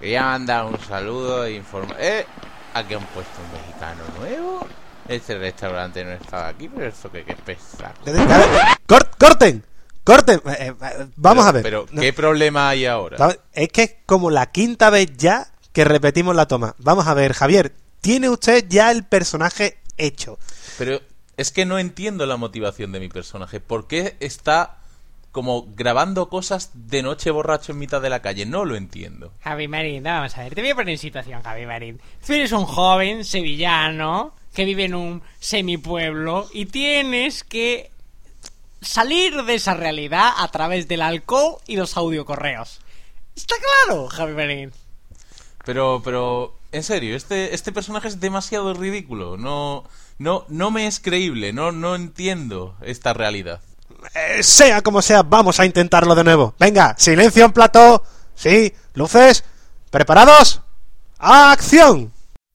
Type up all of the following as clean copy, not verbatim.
Quería mandar un saludo e informar. Aquí han puesto un mexicano nuevo. Este restaurante no estaba aquí, pero eso que es pesado. ¡Corten! Vamos a ver. Pero, ¿qué problema hay ahora? Es que es como la quinta vez ya que repetimos la toma. Vamos a ver, Javier, tiene usted ya el personaje hecho. Pero es que no entiendo la motivación de mi personaje. ¿Por qué está como grabando cosas de noche borracho en mitad de la calle? No lo entiendo. Javi Marín, vamos a ver, te voy a poner en situación, Javi Marín. Tú eres un joven sevillano que vive en un semipueblo y tienes que salir de esa realidad a través del alcohol y los audiocorreos. ¿Está claro, Javi Marín? Pero, en serio, este personaje es demasiado ridículo. No me es creíble. No entiendo esta realidad. Sea como sea, vamos a intentarlo de nuevo. Venga, silencio en plató. Sí, luces. ¿Preparados? ¡Acción!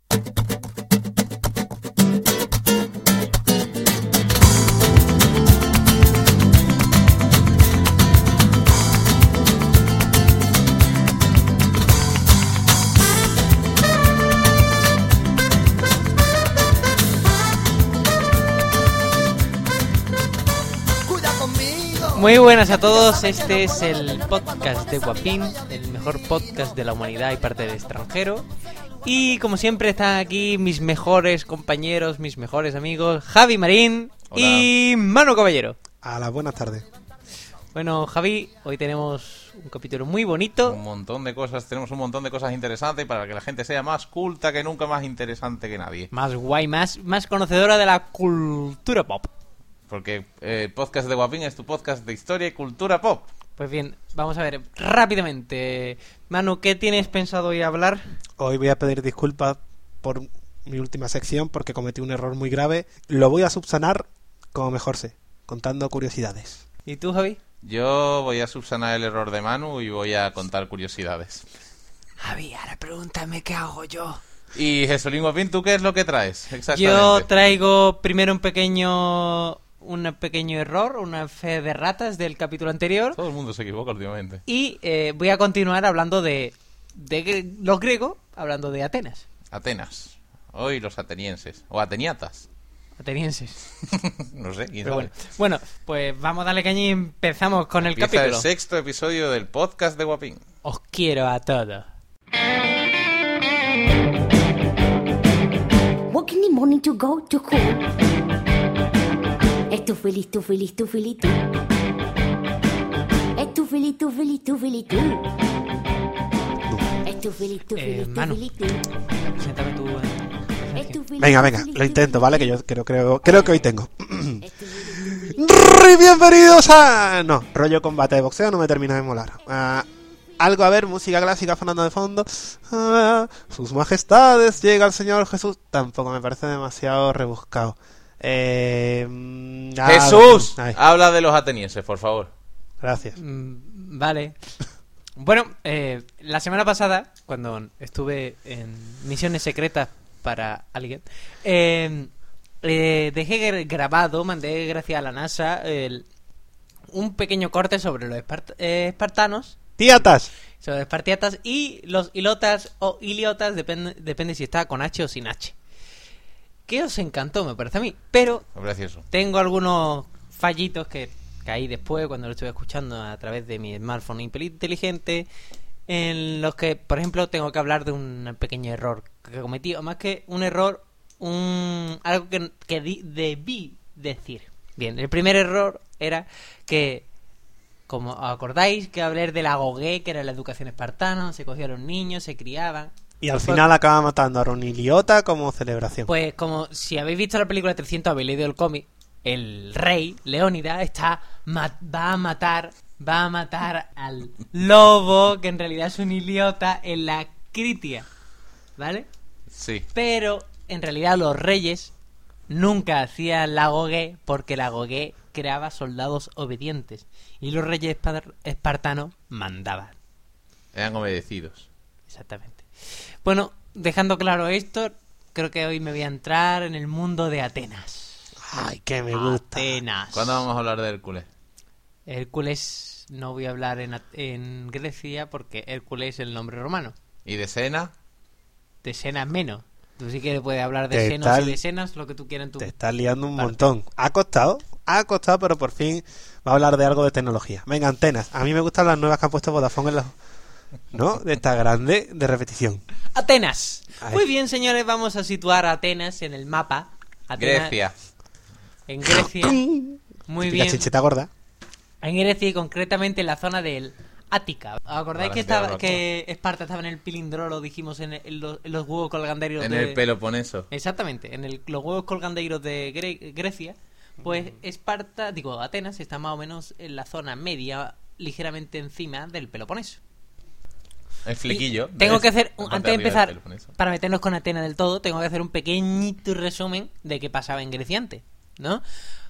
Muy buenas a todos, este es el podcast de Guapín, el mejor podcast de la humanidad y parte del extranjero. Y como siempre están aquí mis mejores compañeros, mis mejores amigos, Javi Marín. Hola. Y Manu Caballero. A las buenas tardes. Bueno, Javi, hoy tenemos un capítulo muy bonito. Tenemos un montón de cosas interesantes para que la gente sea más culta que nunca, más interesante que nadie. Más guay, más conocedora de la cultura pop. Porque el podcast de Guapín es tu podcast de historia y cultura pop. Pues bien, vamos a ver rápidamente. Manu, ¿qué tienes pensado hoy hablar? Hoy voy a pedir disculpas por mi última sección porque cometí un error muy grave. Lo voy a subsanar como mejor sé, contando curiosidades. ¿Y tú, Javi? Yo voy a subsanar el error de Manu y voy a contar curiosidades. Javi, ahora pregúntame qué hago yo. Y Jesulín Guapín, ¿tú qué es lo que traes? Exactamente. Yo traigo primero un pequeño error, una fe de ratas del capítulo anterior. Todo el mundo se equivoca últimamente. Y voy a continuar hablando de los griegos, hablando de Atenas. Atenas. Hoy los atenienses. O ateniatas. Atenienses. No sé, quién Pero sabe. Bueno, pues vamos a darle caña y empezamos con el Empieza capítulo. el sexto episodio del podcast de Guapín. Os quiero a todos. Walking in morning to go to school. Estoy feliz, tú feliz, tú feliz, tú. Estoy feliz, tú feliz, tú feliz, tú. Estoy feliz, tú feliz, tú Manu, feliz, tú. preséntame tu... Venga, lo intento, ¿vale? Que yo creo que hoy tengo. Bienvenidos a... No, rollo combate de boxeo no me termina de molar. Algo, a ver, música clásica sonando de fondo. Sus majestades, llega el Señor Jesús. Tampoco me parece demasiado rebuscado. Jesús, habla de los atenienses, por favor. Gracias. Vale. Bueno, la semana pasada, cuando estuve en misiones secretas para alguien, dejé grabado, mandé gracias a la NASA un pequeño corte sobre los espartanos. ¡Tiatas! Sobre los espartiatas y los ilotas o iliotas, depende si está con H o sin H. Que os encantó, me parece a mí. Pero Gracioso. tengo algunos fallitos que caí después cuando lo estuve escuchando a través de mi smartphone inteligente, en los que, por ejemplo, tengo que hablar de un pequeño error que cometí, o más que un error, algo que debí decir. Bien, el primer error era que, como os acordáis, que hablé de la gogué, que era la educación espartana, se cogían a los niños, se criaban. Y al final acaba matando a Roniliota como celebración. Pues como si habéis visto la película 300, habéis leído el cómic, el rey, Leónidas, va a matar al lobo, que en realidad es un idiota, en la Critia, ¿vale? Sí. Pero en realidad los reyes nunca hacían la gogué, porque la gogué creaba soldados obedientes y los reyes espartanos mandaban. Eran obedecidos. Exactamente. Bueno, dejando claro esto, creo que hoy me voy a entrar en el mundo de Atenas. Ay, que me gusta. Atenas. ¿Cuándo vamos a hablar de Hércules? Hércules no voy a hablar en Grecia porque Hércules es el nombre romano. ¿Y de Sena? De Senas menos. Tú sí que puedes hablar de Te senos estás- y de Senas, lo que tú quieras en tu... Te estás liando un Vale. montón. Ha costado, pero por fin va a hablar de algo de tecnología. Venga, antenas. A mí me gustan las nuevas que ha puesto Vodafone en los... ¿No? De esta grande de repetición. Atenas. Ay. Muy bien, señores, vamos a situar a Atenas en el mapa. Atenas, Grecia. En Grecia. Muy Típica bien. chincheta gorda. En Grecia y concretamente en la zona del Ática. ¿Os acordáis Vale, que, claro. que Esparta estaba en el Pilindrolo, dijimos, en los huevos colgandeiros En de... el Peloponeso. Exactamente, en los huevos colgandeiros de Grecia, pues Atenas está más o menos en la zona media, ligeramente encima del Peloponeso. El flequillo. Y tengo que hacer, La parte antes de arriba del empezar, Peloponeso. para meternos con Atenas del todo, tengo que hacer un pequeñito resumen de qué pasaba en Grecia antes, ¿no?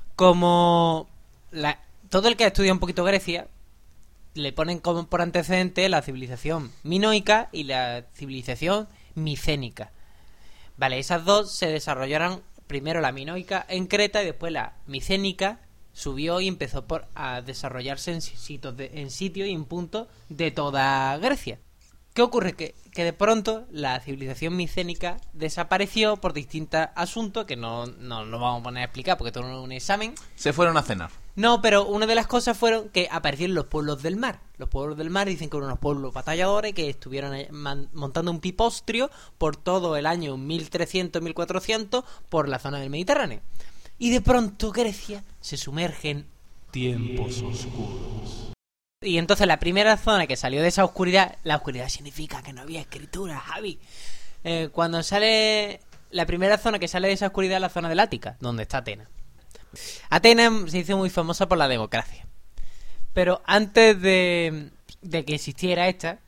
Como todo el que estudia un poquito Grecia, le ponen como por antecedente la civilización minoica y la civilización micénica. Vale, esas dos se desarrollaron primero la minoica en Creta y después la micénica subió y empezó a desarrollarse en sitios y en puntos de toda Grecia. ¿Qué ocurre? Que de pronto la civilización micénica desapareció por distintos asuntos que no lo vamos a poner a explicar porque todo es un examen. Se fueron a cenar. No, pero una de las cosas fueron que aparecieron los pueblos del mar. Los pueblos del mar dicen que eran unos pueblos batalladores que estuvieron montando un pipostrio por todo el año 1300-1400 por la zona del Mediterráneo. Y de pronto Grecia se sumerge en tiempos oscuros. Y entonces la primera zona que salió de esa oscuridad, la oscuridad significa que no había escritura, Javi. Cuando sale la primera zona que sale de esa oscuridad es la zona del Ática, donde está Atenas. Atenas se hizo muy famosa por la democracia. Pero antes de que existiera esta,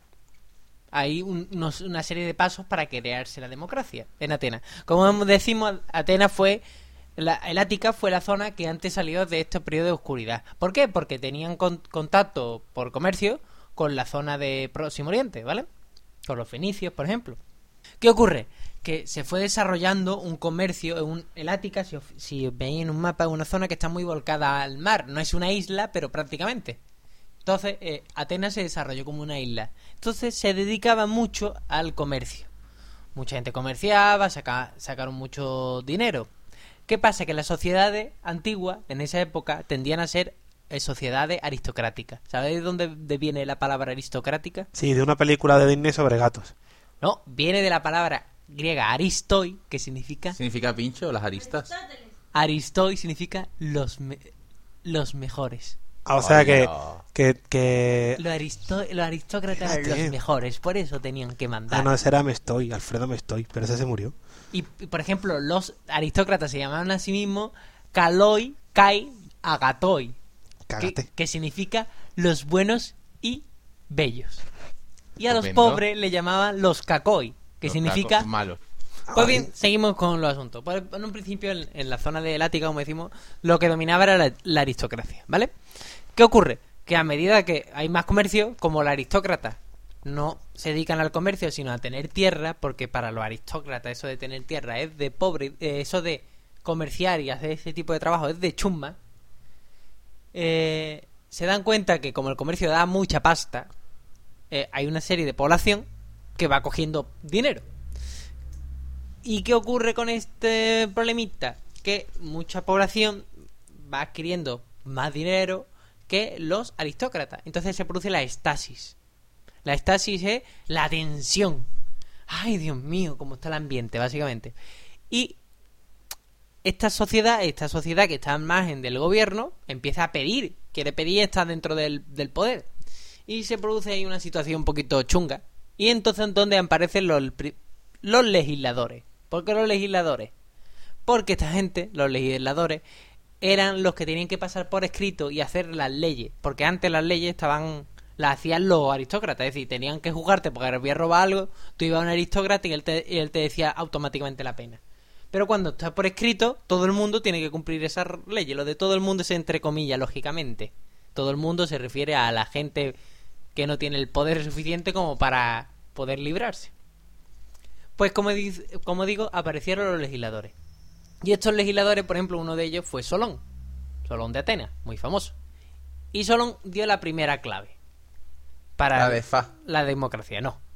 hay una serie de pasos para crearse la democracia en Atenas. Como decimos, Atenas fue... el Ática fue la zona que antes salió de este periodo de oscuridad. ¿Por qué? Porque tenían contacto por comercio con la zona de Próximo Oriente, ¿vale? Con los fenicios, por ejemplo. ¿Qué ocurre? Que se fue desarrollando un comercio. El Ática, si veis en un mapa, es una zona que está muy volcada al mar. No es una isla, pero prácticamente. Entonces, Atenas se desarrolló como una isla. Entonces, se dedicaba mucho al comercio. Mucha gente comerciaba, sacaron mucho dinero. ¿Qué pasa? Que las sociedades antiguas, en esa época, tendían a ser sociedades aristocráticas. ¿Sabéis de dónde viene la palabra aristocrática? Sí, de una película de Disney sobre gatos. No, viene de la palabra griega aristoi, que significa... ¿Significa pincho las aristas? Aristoi significa los mejores. Ah, o sea Hola. que... Los aristócratas eran Fíjate. los mejores, por eso tenían que mandar. Ah, no, ese era Mestoy, Alfredo Mestoy, pero ese se murió. Y, por ejemplo, los aristócratas se llamaban a sí mismos Kaloi, Kai, Agatoi, Cágate. que significa los buenos y bellos. Y a los Estupendo. pobres le llamaban los Kakoi, que Los significa... cacos malos. Pues bien, seguimos con los asuntos. Pues, en un principio, en la zona del Ática, como decimos, lo que dominaba era la aristocracia, ¿vale? ¿Qué ocurre? Que a medida que hay más comercio, como los aristócratas no se dedican al comercio, sino a tener tierra, porque para los aristócratas eso de tener tierra es de pobre, eso de comerciar y hacer ese tipo de trabajo es de chumba, se dan cuenta que como el comercio da mucha pasta, hay una serie de población que va cogiendo dinero. ¿Y qué ocurre con este problemita? Que mucha población va adquiriendo más dinero que los aristócratas. Entonces se produce la estasis. La estasis es la tensión. Ay, Dios mío, cómo está el ambiente, básicamente. Y esta sociedad que está al margen del gobierno, empieza a pedir, quiere pedir, está dentro del poder. Y se produce ahí una situación un poquito chunga. Y entonces, ¿dónde aparecen los legisladores? ¿Por qué los legisladores? Porque esta gente, los legisladores, eran los que tenían que pasar por escrito y hacer las leyes. Porque antes las leyes las hacían los aristócratas. Es decir, tenían que juzgarte porque habías robado algo. Tú ibas a un aristócrata y él te decía automáticamente la pena. Pero cuando está por escrito, todo el mundo tiene que cumplir esas leyes. Lo de todo el mundo es entre comillas, lógicamente. Todo el mundo se refiere a la gente que no tiene el poder suficiente como para poder librarse. Pues como digo, aparecieron los legisladores. Y estos legisladores, por ejemplo, uno de ellos fue Solón de Atenas, muy famoso. Y Solón dio la primera clave para La de Fa. la democracia. No,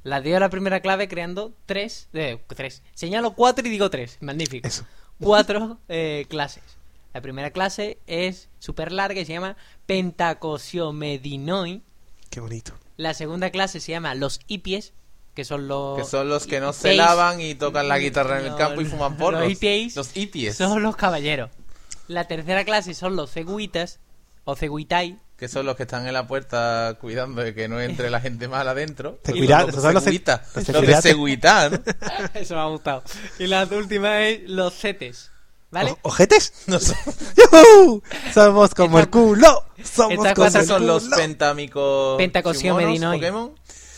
La dio la primera clave creando tres. Señalo 4 y digo 3. Magnífico. Eso. 4 clases. La primera clase es súper larga y se llama Pentacosiomedinoi. Qué bonito. La segunda clase se llama los hipies, que son los... Que son los que no se hippies. lavan y tocan la guitarra en el campo y fuman porros. Los hippies. Los hippies. Son los caballeros. La tercera clase son los ceguitas o ceguitai. Que son los que están en la puerta cuidando de que no entre la gente mala adentro. Seguridad, esos son los seguitas. los Los de seguridad. seguridad, ¿no? Eso me ha gustado. Y la última es los cetes. ¿Vale? ¿Ojetes? No sé. ¡Yujú! Somos como el culo. Somos estas como cuatro el son culo. los pentamicos. Pentacosiomedinoi. Pokémon.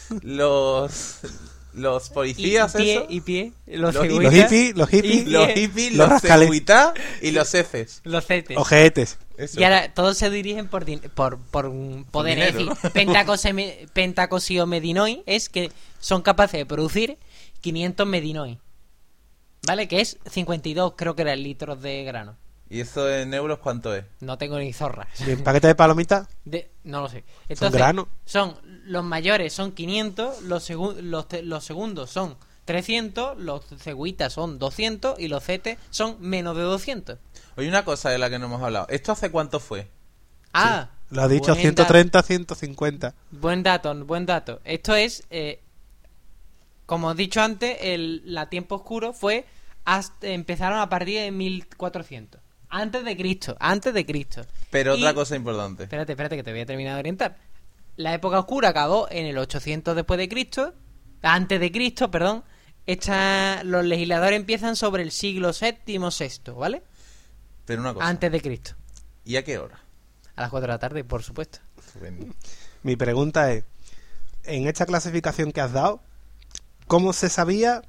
Los policías, eso. Y pie. Los Los ceguitas. los hippies, y Los pie, hippies, los los rascales. seguridad y los heces. Los cetes. Ojetes. Eso. Y ahora todos se dirigen por poder. Es dinero, decir, pentacosiomedinoi es que son capaces de producir 500 medinoi. ¿Vale? Que es 52, creo que eran litros de grano. ¿Y eso en euros cuánto es? No tengo ni zorra. ¿Y el paquete de palomitas? No lo sé. Son Entonces, grano. los mayores son 500, los segundos son 300, los ceguitas son 200 y los cetes son menos de 200. Oye, una cosa de la que no hemos hablado. ¿Esto hace cuánto fue? Ah, Lo ha dicho buen 130, 150. Buen dato. Esto es, como he dicho antes, la tiempo oscuro fue empezaron a partir de 1400. Antes de Cristo. Pero Y- otra cosa importante. Espérate, que te voy a terminar de orientar. La época oscura acabó en el 800 después de Cristo. Antes de Cristo, perdón. Los legisladores empiezan sobre el siglo VII, VI, ¿vale? Pero una cosa. Antes de Cristo. ¿Y a qué hora? A las 4 de la tarde, por supuesto. Estupendo. Mi pregunta es, en esta clasificación que has dado, ¿cómo se sabía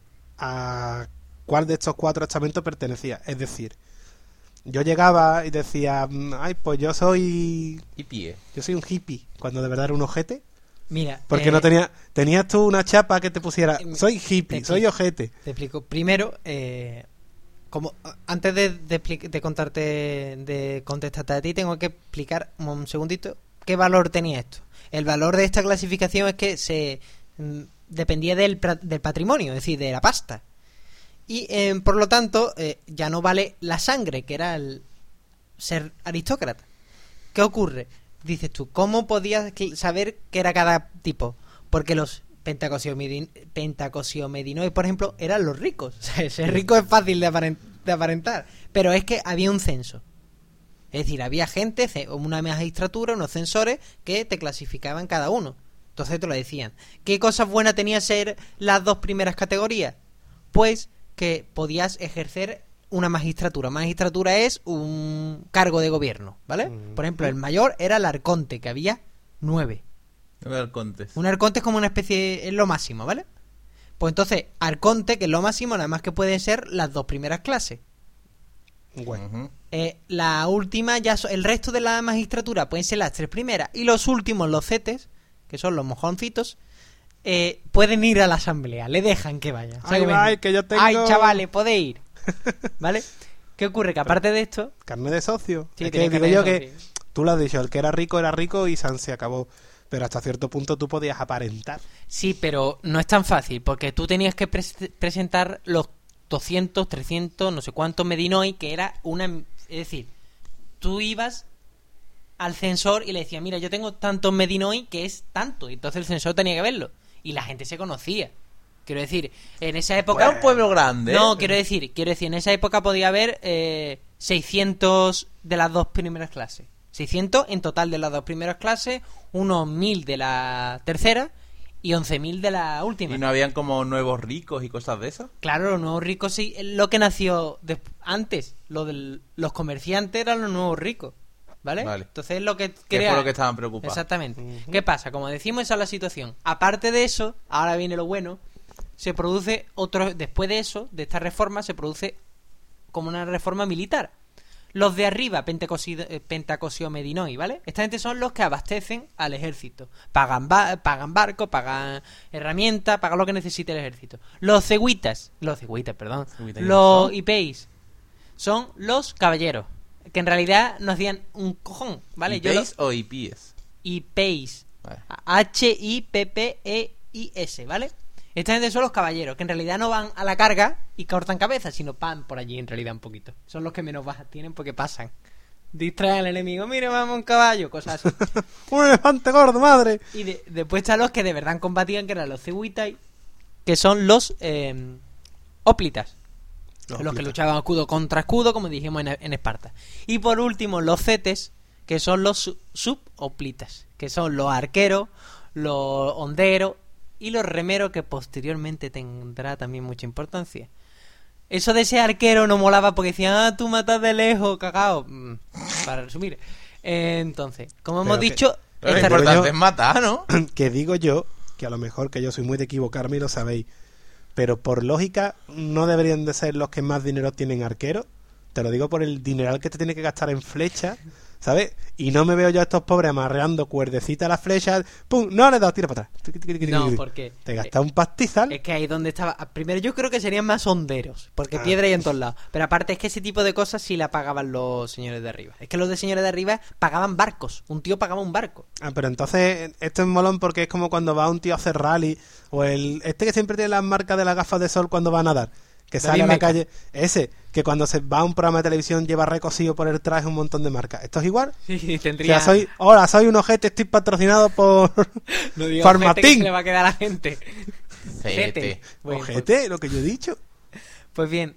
a cuál de estos 4 estamentos pertenecía? Es decir, yo llegaba y decía, ay, pues yo soy un hippie, cuando de verdad era un ojete. Mira, Porque no tenías tú una chapa que te pusiera, soy hippie, soy ojete. Te explico. Primero, como antes de contarte, de contestarte a ti, tengo que explicar un segundito qué valor tenía esto. El valor de esta clasificación es que dependía del patrimonio, es decir, de la pasta. Y por lo tanto, ya no vale la sangre, que era el ser aristócrata. ¿Qué ocurre? Dices tú, ¿cómo podías saber qué era cada tipo? Porque los pentacosiomedinoi, por ejemplo, eran los ricos. O sea, ser rico es fácil de aparentar. Pero es que había un censo. Es decir, había gente, una magistratura, unos censores que te clasificaban cada uno. Entonces te lo decían. ¿Qué cosas buenas tenía ser las 2 primeras categorías? Pues que podías ejercer una magistratura. Magistratura es un cargo de gobierno, ¿vale? Por ejemplo, el mayor era el arconte, que había 9. Arcontes. Un arconte es como una especie, es lo máximo, ¿vale? Pues entonces, arconte, que es lo máximo, nada más que pueden ser las 2 primeras clases. Bueno, Ujú. La última, el resto de la magistratura pueden ser las 3 primeras. Y los últimos, los cetes, que son los mojoncitos, pueden ir a la asamblea, le dejan que vayan. Ay, ay, que yo tengo- Ay, chavales, podéis ir. ¿Vale? ¿Qué ocurre? Que aparte de esto... carne de socio. Sí, Es tenía que digo carne yo de que socio. tú lo has dicho, el que era rico y se acabó. Pero hasta cierto punto tú podías aparentar. Sí, pero no es tan fácil, porque tú tenías que presentar los 200, 300, no sé cuántos medinoi, que era una... Es decir, tú ibas al censor y le decías, mira, yo tengo tantos medinoi que es tanto. Y entonces el censor tenía que verlo. Y la gente se conocía. Quiero decir, en esa época... Era un pueblo grande. No, ¿eh? quiero decir, en esa época podía haber 600 de las 2 primeras clases. 600 en total de las 2 primeras clases, unos 1000 de la tercera y 11.000 de la última. ¿Y no habían como nuevos ricos y cosas de esas? Claro, los nuevos ricos sí, lo que nació antes, los comerciantes eran los nuevos ricos, ¿vale? Vale. Entonces lo que Que crea... fue lo que estaban preocupados. Exactamente. ¿Qué pasa? Como decimos, esa es la situación. Aparte de eso, ahora viene lo bueno, se produce después de eso, de esta reforma, se produce como una reforma militar. Los de arriba, pentacosiomedinoi, ¿vale? Esta gente son los que abastecen al ejército. Pagan barcos, pagan herramientas, pagan lo que necesite el ejército. Los ceguitas, perdón. Ceguitas, Los ¿son? hipeis son los caballeros, que en realidad no hacían un cojón, ¿vale? ¿Hippies o hippies? Hipeis. Vale. Hippei. y S, ¿vale? Esta gente son los caballeros, que en realidad no van a la carga y cortan cabezas, sino van por allí en realidad un poquito. Son los que menos bajas tienen porque pasan. Distraen al enemigo, mira, vamos un caballo, cosas así. ¡Un elefante gordo, madre! Y después están los que de verdad combatían, que eran los Cihuitai, que son los Óplitas. Los que luchaban escudo contra escudo, como dijimos en Esparta. Y por último, los Cetes, que son los Subóplitas, que son los arqueros, los honderos y los remeros, que posteriormente tendrá también mucha importancia. Eso de ese arquero no molaba porque decían, tú matas de lejos, cagao. Para resumir. Entonces, como hemos dicho... Lo importante es matar, ¿no? Que digo yo, que a lo mejor que yo soy muy de equivocarme y lo sabéis, pero por lógica no deberían de ser los que más dinero tienen arqueros. Te lo digo por el dineral que te tiene que gastar en flechas, ¿sabes? Y no me veo yo a estos pobres amarreando cuerdecita a las flechas. ¡Pum! No le he dado, tira para atrás. No, porque... Te gasta un pastizal. Es que ahí donde estaba... Primero yo creo que serían más honderos, porque piedra hay en todos lados. Pero aparte es que ese tipo de cosas sí la pagaban los señores de arriba. Es que los de señores de arriba pagaban barcos. Un tío pagaba un barco. Pero entonces esto es molón porque es como cuando va un tío a hacer rally, o el que siempre tiene las marcas de las gafas de sol cuando va a nadar, que sale a la calle, ese que cuando se va a un programa de televisión lleva recosido por el traje un montón de marcas. ¿Esto es igual? Sí, tendría... O sea, soy un ojete, estoy patrocinado por no digo Farmatín. Que se le va a quedar a la gente. Cete. Bueno, ojete, lo que yo he dicho. Pues bien,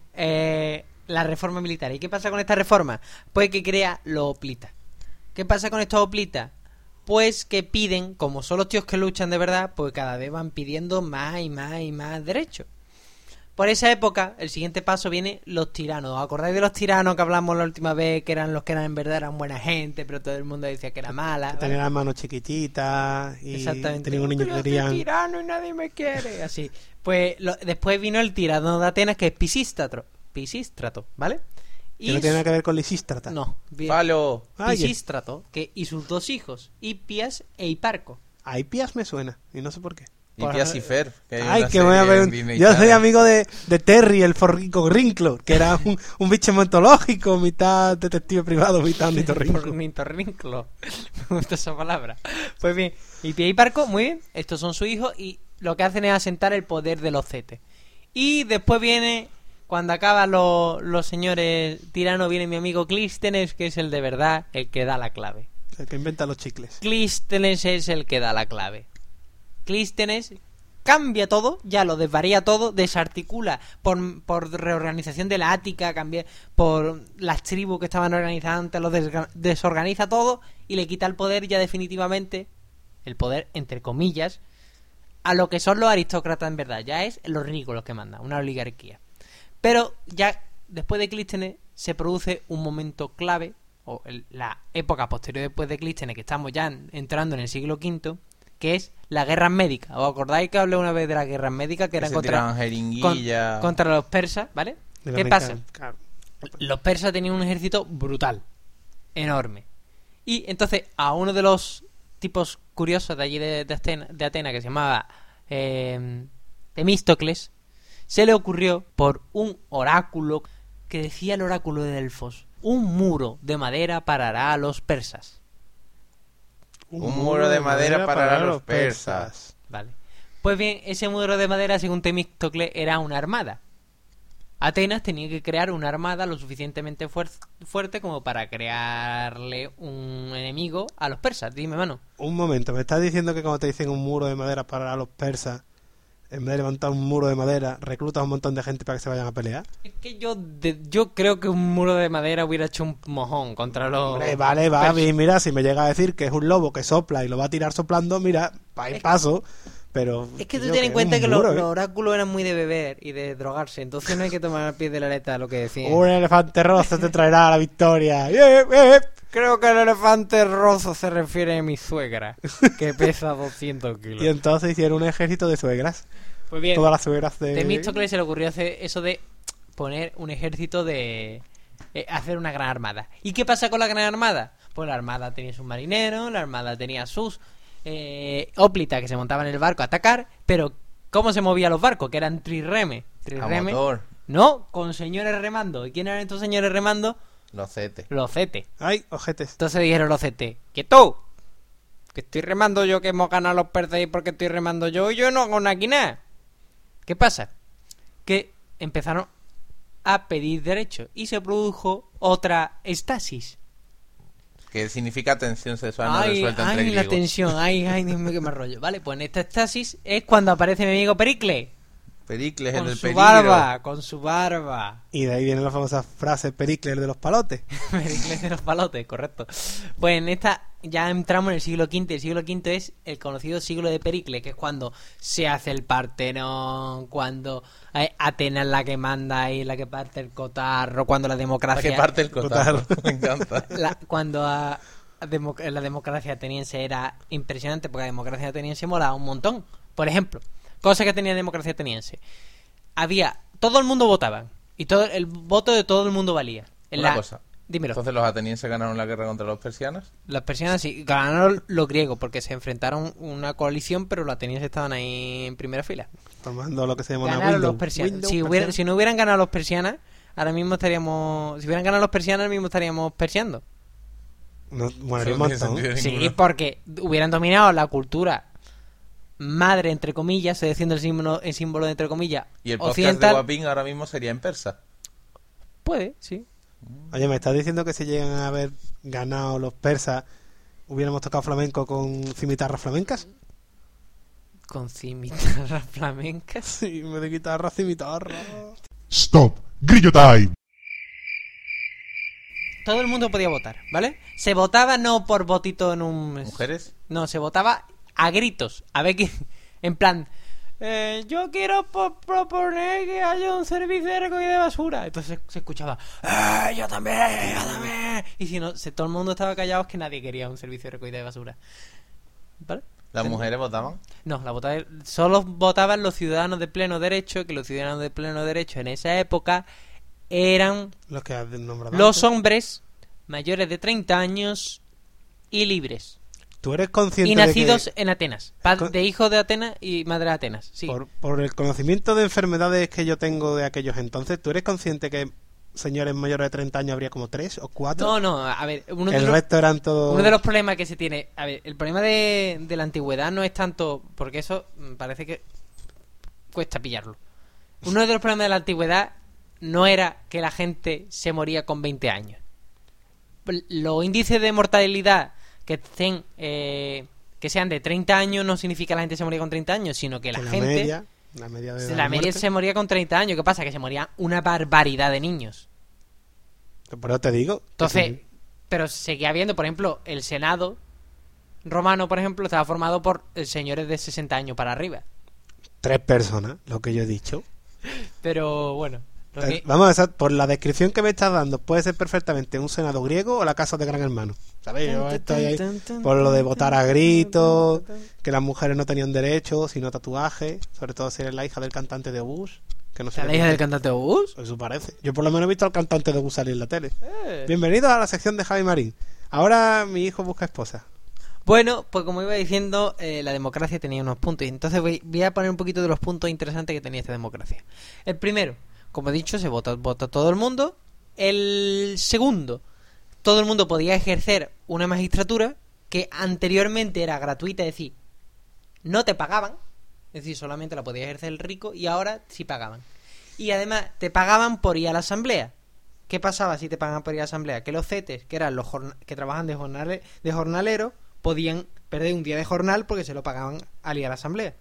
la reforma militar. ¿Y qué pasa con esta reforma? Pues que crea los hoplitas. ¿Qué pasa con estos hoplitas? Pues que piden, como son los tíos que luchan de verdad, pues cada vez van pidiendo más y más y más derechos. Por esa época, el siguiente paso viene los tiranos. ¿Os acordáis de los tiranos que hablamos la última vez? Que eran los que eran en verdad eran buena gente, pero todo el mundo decía que era mala, ¿vale? Tenía las manos chiquititas y exactamente. tenía un niño que Yo soy querían... tirano y nadie me quiere. Así. Pues después vino el tirano de Atenas, que es Pisístrato, ¿vale? Que no tiene nada que ver con Lisístrata. No. Palo. Pisístrato, y sus dos hijos, Hipias e Hiparco. A Hipias me suena, y no sé por qué. Y Pias y Fer. Ay, que voy a ver. Yo soy amigo de Terry, el forrico Rinclo, que era un bicho mitológico, mitad detective privado, mitad ornitorrinco. Me gusta esa palabra. Pues bien, Hipias y Parco, muy bien. Estos son sus hijos y lo que hacen es asentar el poder de los cetes. Y después viene, cuando acaban los señores tiranos, viene mi amigo Clístenes, que es el de verdad, el que da la clave. El que inventa los chicles. Clístenes es el que da la clave. Clístenes cambia todo, ya lo desvaría todo, desarticula por reorganización de la Ática, cambia por las tribus que estaban organizadas antes, lo desorganiza todo y le quita el poder ya definitivamente, el poder entre comillas, a lo que son los aristócratas en verdad. Ya es los ricos los que mandan, una oligarquía. Pero ya después de Clístenes se produce un momento clave, o la época posterior después de Clístenes, que estamos ya entrando en el siglo V, que es las guerras médicas. ¿Os acordáis que hablé una vez de las guerras médicas que eran contra los persas, ¿vale? ¿Qué pasa? Claro. Los persas tenían un ejército brutal, enorme. Y entonces a uno de los tipos curiosos de allí de Atenas, que se llamaba Temístocles, se le ocurrió por un oráculo que decía el oráculo de Delfos: un muro de madera parará a los persas. Un muro de madera para los persas. Vale. Pues bien, ese muro de madera, según Temístocles, era una armada. Atenas tenía que crear una armada lo suficientemente fuerte como para crearle un enemigo a los persas. Dime, mano. Un momento, ¿me estás diciendo que cuando te dicen un muro de madera para los persas, en vez de levantar un muro de madera, reclutas a un montón de gente para que se vayan a pelear? Es que yo creo que un muro de madera hubiera hecho un mojón contra los... Vale, mira, si me llega a decir que es un lobo que sopla y lo va a tirar soplando, mira, paso, pero... Es que tú ten en cuenta que los oráculos eran muy de beber y de drogarse, entonces no hay que tomar al pie de la letra lo que decían. Un elefante rosa te traerá la victoria. Creo que el elefante rosa se refiere a mi suegra, que pesa 200 kilos. Y entonces hicieron un ejército de suegras. Pues bien, todas las suegras de... Temístocles se le ocurrió hacer eso de poner un ejército de... hacer una gran armada. ¿Y qué pasa con la gran armada? Pues la armada tenía sus marineros, la armada tenía sus óplitas que se montaban en el barco a atacar, pero ¿cómo se movían los barcos? Que eran trirreme. A motor. No, con señores remando. ¿Y quién eran estos señores remando? Los cetes. Los cetes. Ay, ojetes. Entonces dijeron los cetes: ¡quieto! Que estoy remando yo, que hemos ganado los persas y porque estoy remando yo y yo no hago aquí nada. ¿Qué pasa? Que empezaron a pedir derechos y se produjo otra estasis. Que significa tensión sexual no Ay, resuelta entre ay, la griegos. tensión, ay, Dios mío, qué mal rollo. Vale, pues en esta estasis es cuando aparece mi amigo Pericles. Pericles, Con el su peligro. barba, con su barba. Y de ahí viene la famosa frase Pericles de los palotes. Pericles de los palotes, correcto. Pues en esta ya entramos en el siglo V. El siglo V es el conocido siglo de Pericles, que es cuando se hace el Partenón, cuando Atenas es la que manda y la que parte el cotarro, cuando la La democracia... que parte el cotarro. Me encanta. Cuando la democracia ateniense era impresionante, porque la democracia ateniense molaba un montón. Por ejemplo, cosa que tenía la democracia ateniense. Todo el mundo votaba. Y el voto de todo el mundo valía. Una cosa. Dímelo. Entonces los atenienses ganaron la guerra contra los persianos. Las persianas sí, ganaron los griegos porque se enfrentaron una coalición, pero los atenienses estaban ahí en primera fila. Tomando lo que se llama una Ganaron window. los persianos. Window, Si persiana. no hubieran ganado los persianas, ahora mismo estaríamos... Si hubieran ganado los persianos, ahora mismo estaríamos persiando. No, bueno, Eso un no tiene montón. sentido Sí, ninguno. porque hubieran dominado la cultura madre, entre comillas, estoy diciendo el símbolo de entre comillas, Y el podcast occidental. de Guapín ahora mismo sería en persa. Puede, sí. Oye, ¿me estás diciendo que si llegan a haber ganado los persas, hubiéramos tocado flamenco con cimitarras flamencas? Con cimitarras flamencas. Sí, me de guitarra, cimitarra. Stop. Grillo time. Todo el mundo podía votar, ¿vale? Se votaba no por votito en un... ¿Mujeres? No, se votaba a gritos. A ver qué... En plan... yo quiero proponer que haya un servicio de recogida de basura. Entonces se escuchaba... yo también, yo también. Y si no, todo el mundo estaba callado, es que nadie quería un servicio de recogida de basura. ¿Vale? ¿Las mujeres votaban? No, solo votaban los ciudadanos de pleno derecho, que los ciudadanos de pleno derecho en esa época eran Los que has nombrado los antes. hombres mayores de 30 años y libres. ¿Tú eres consciente Y nacidos de en Atenas. Con- De hijo de Atenas y madre de Atenas. Sí. que, por el conocimiento de enfermedades que yo tengo de aquellos entonces, ¿tú eres consciente que señores mayores de 30 años habría como 3 o 4? No, no, a ver, El resto eran todos... uno de los problemas que se tiene... A ver, el problema de la antigüedad no es tanto... Porque eso parece que cuesta pillarlo. Uno de los problemas de la antigüedad no era que la gente se moría con 20 años. Los índices de mortalidad que sean de 30 años no significa que la gente se moría con 30 años, sino que la la gente... media de La media muerte. se moría con 30 años. ¿Qué pasa? Que se moría una barbaridad de niños. Por eso te digo. que Entonces, sí. pero seguía habiendo, por ejemplo, el Senado romano, por ejemplo, estaba formado por señores de 60 años para arriba. 3 personas, lo que yo he dicho. Pero bueno, lo que- Vamos a ver, por la descripción que me estás dando, puede ser perfectamente un senado griego o la casa de Gran Hermano. ¿Sabes? Yo estoy ahí por lo de votar a gritos, que las mujeres no tenían derecho, sino tatuajes, sobre todo si eres la hija del cantante de Obús, que no sé. ¿La hija del cantante de Obús? Eso parece. Yo por lo menos he visto al cantante de Obús salir en la tele. Bienvenidos a la sección de Javi Marín. Ahora mi hijo busca esposa. Bueno, pues como iba diciendo, la democracia tenía unos puntos. Y entonces voy a poner un poquito de los puntos interesantes que tenía esta democracia. El primero, como he dicho, se vota todo el mundo. El segundo, todo el mundo podía ejercer una magistratura que anteriormente era gratuita, es decir, no te pagaban, es decir, solamente la podía ejercer el rico, y ahora sí pagaban. Y además te pagaban por ir a la asamblea. ¿Qué pasaba si te pagaban por ir a la asamblea? Que los cetes, que eran los que trabajan de jornalero, podían perder un día de jornal porque se lo pagaban al ir a la asamblea.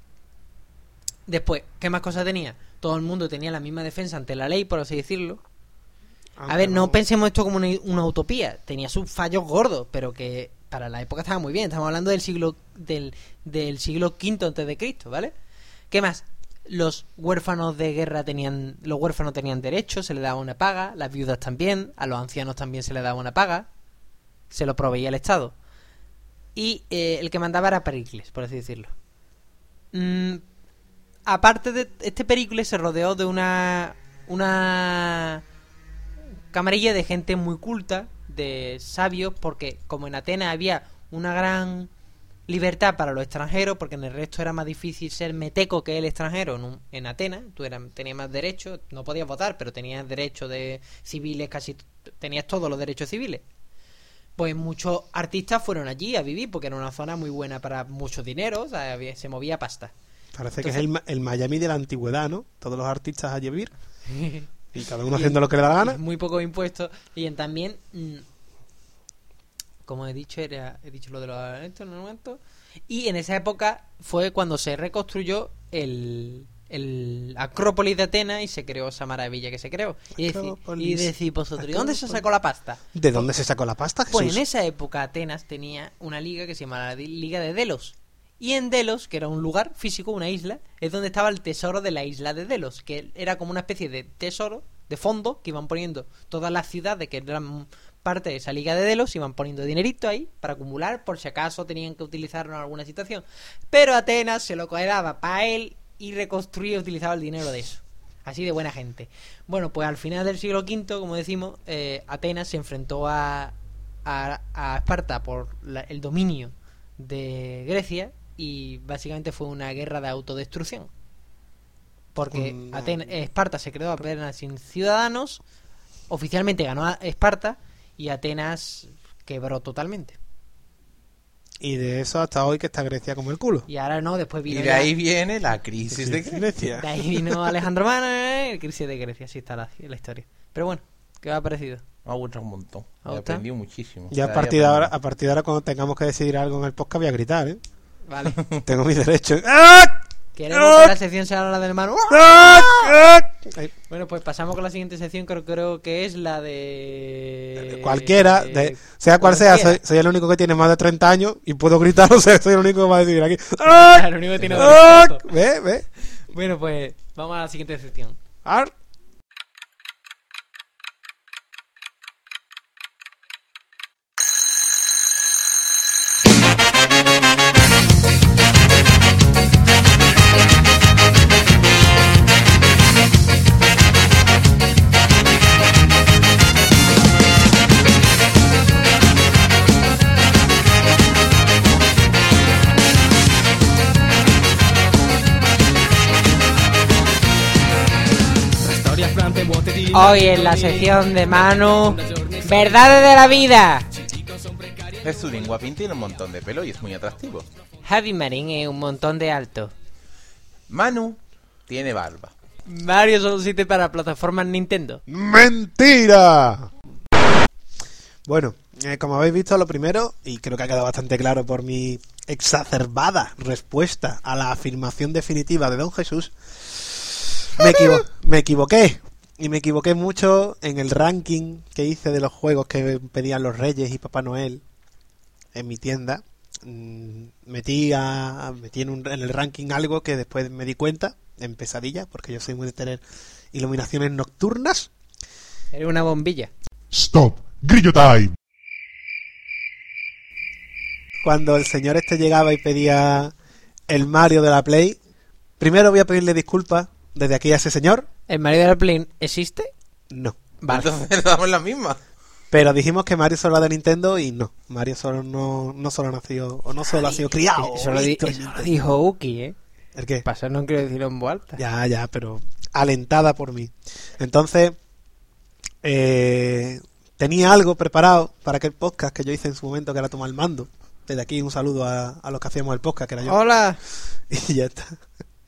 Después, ¿qué más cosas tenía? Todo el mundo tenía la misma defensa ante la ley, por así decirlo. A ver, no pensemos esto como una utopía. Tenía sus fallos gordos, pero que para la época estaba muy bien. Estamos hablando del siglo siglo V antes de Cristo, ¿vale? ¿Qué más? Los huérfanos de guerra tenían derechos, se les daba una paga, las viudas también, a los ancianos también se les daba una paga, se lo proveía el Estado. Y el que mandaba era Pericles, por así decirlo. Aparte de este Pericles, se rodeó de una camarilla de gente muy culta, de sabios, porque como en Atenas había una gran libertad para los extranjeros, porque en el resto era más difícil ser meteco que el extranjero. En Atenas tú tenías más derechos, no podías votar, pero tenías derechos de civiles, tenías todos los derechos civiles. pues muchos artistas fueron allí a vivir porque era una zona muy buena para mucho dinero, o sea, se movía pasta. Parece que Entonces- es el Miami de la antigüedad, ¿no? Todos los artistas allí a vivir y cada uno haciendo lo que le da la gana. Muy pocos impuestos. Y también, como he dicho lo de los esto en un momento. Y en esa época fue cuando se reconstruyó el Acrópolis de Atenas y se creó esa maravilla que se creó. Acrópolis. Y decís vosotros, ¿y dónde se sacó la pasta? ¿De dónde se sacó la pasta, Jesús? Pues en esa época Atenas tenía una liga que se llamaba la Liga de Delos. Y en Delos, que era un lugar físico, una isla, es donde estaba el tesoro de la isla de Delos, que era como una especie de tesoro, de fondo, que iban poniendo todas las ciudades que eran parte de esa Liga de Delos, iban poniendo dinerito ahí para acumular por si acaso tenían que utilizarlo en alguna situación. Pero Atenas se lo quedaba para él y reconstruía y utilizaba el dinero de eso. Así de buena gente. Bueno, pues al final del siglo V, como decimos, Atenas se enfrentó a Esparta por el dominio de Grecia y básicamente fue una guerra de autodestrucción. Porque Esparta se creó apenas sin ciudadanos, oficialmente ganó a Esparta y Atenas quebró totalmente. Y de eso hasta hoy que está Grecia como el culo. Y ahora no, después Y vino de ya- ahí viene la crisis de Grecia. de ahí vino Alejandro Magno, el crisis de Grecia, así está la historia. Pero bueno, ¿qué os ha parecido? Me ha gustado un montón. ¿Ha He gustado? aprendido muchísimo. Ya a Cada partir, día de aprendo. ahora, a partir de ahora, cuando tengamos que decidir algo en el podcast, voy a gritar, ¿eh? Vale. Tengo mi derecho. ¡Ah! Queremos que la sección sea la del hermano. ¡Ah! ¡Ah! Ahí. Bueno, pues pasamos con la siguiente sección, creo que es la de... Cualquiera, sea cual sea, soy el único que tiene más de 30 años y puedo gritar, o sea, soy el único que va a decir aquí. ¡Ah! El único que tiene ¡Ah! derecho. Ve. Bueno, pues vamos a la siguiente sección. ¡Ar! Hoy en la sección de Manu, verdades de la vida. Es su guapín, tiene un montón de pelo y es muy atractivo. Javi Marín es un montón de alto. Manu tiene barba. Mario solo sirve para plataformas Nintendo. ¡Mentira! Bueno, como habéis visto, lo primero, y creo que ha quedado bastante claro por mi exacerbada respuesta a la afirmación definitiva de Don Jesús, me equivoqué. Y me equivoqué mucho en el ranking que hice de los juegos que pedían los Reyes y Papá Noel en mi tienda. Metí en el ranking algo que después me di cuenta, en pesadilla, porque yo soy muy de tener iluminaciones nocturnas. Eres una bombilla. Stop. Grillo time. Cuando el señor este llegaba y pedía el Mario de la Play, primero voy a pedirle disculpas desde aquí a ese señor. ¿El Mario de la Play existe? No. Vale. Entonces le damos la misma. Pero dijimos que Mario solo era de Nintendo y no. Mario solo no solo nació, o no solo ha sido criado. Eso o lo visto en dijo Nintendo. Uki, ¿eh? ¿El qué? Pasar no quiero decirlo en voz alta. Ya, pero alentada por mí. Entonces, tenía algo preparado para aquel podcast que yo hice en su momento, que era tomar el mando. Desde aquí un saludo a los que hacíamos el podcast, que era yo. Hola. Y ya está.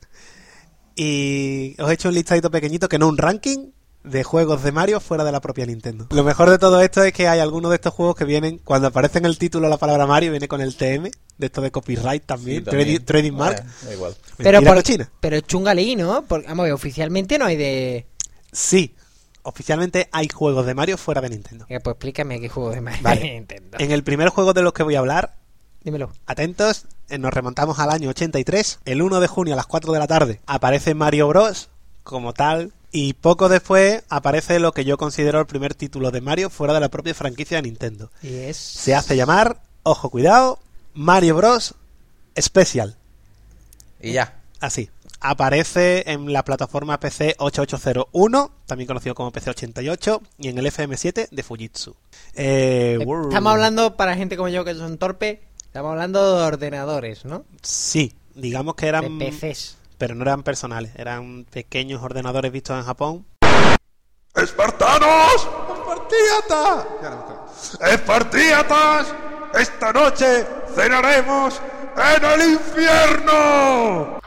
Y os he hecho un listadito pequeñito, que no un ranking de juegos de Mario fuera de la propia Nintendo. Lo mejor de todo esto es que hay algunos de estos juegos que vienen, cuando aparece en el título la palabra Mario, viene con el TM, de esto de copyright también, Sí, también. trademark. Bueno, da igual. Pero Mentira cochina. pero es chungalí, ¿no? Porque, vamos, que oficialmente no hay de... Sí, oficialmente hay juegos de Mario fuera de Nintendo. Pues explícame qué juego de Mario Vale. de Nintendo. En el primer juego de los que voy a hablar, Dímelo. atentos, nos remontamos al año 83, el 1 de junio a las 4 de la tarde, aparece Mario Bros. Como tal, y poco después aparece lo que yo considero el primer título de Mario fuera de la propia franquicia de Nintendo. Y es... Se hace llamar, ojo cuidado, Mario Bros. Special. Y ya. Así. Aparece en la plataforma PC 8801, también conocido como PC 88, y en el FM7 de Fujitsu. Estamos hablando, para gente como yo que son torpes, estamos hablando de ordenadores, ¿no? Sí, digamos que De eran... PCs. Pero no eran personales, eran pequeños ordenadores vistos en Japón. ¡Espartanos! ¡Espartíata! Ya no me acuerdo. ¡Espartíatas! ¡Esta noche cenaremos en el infierno!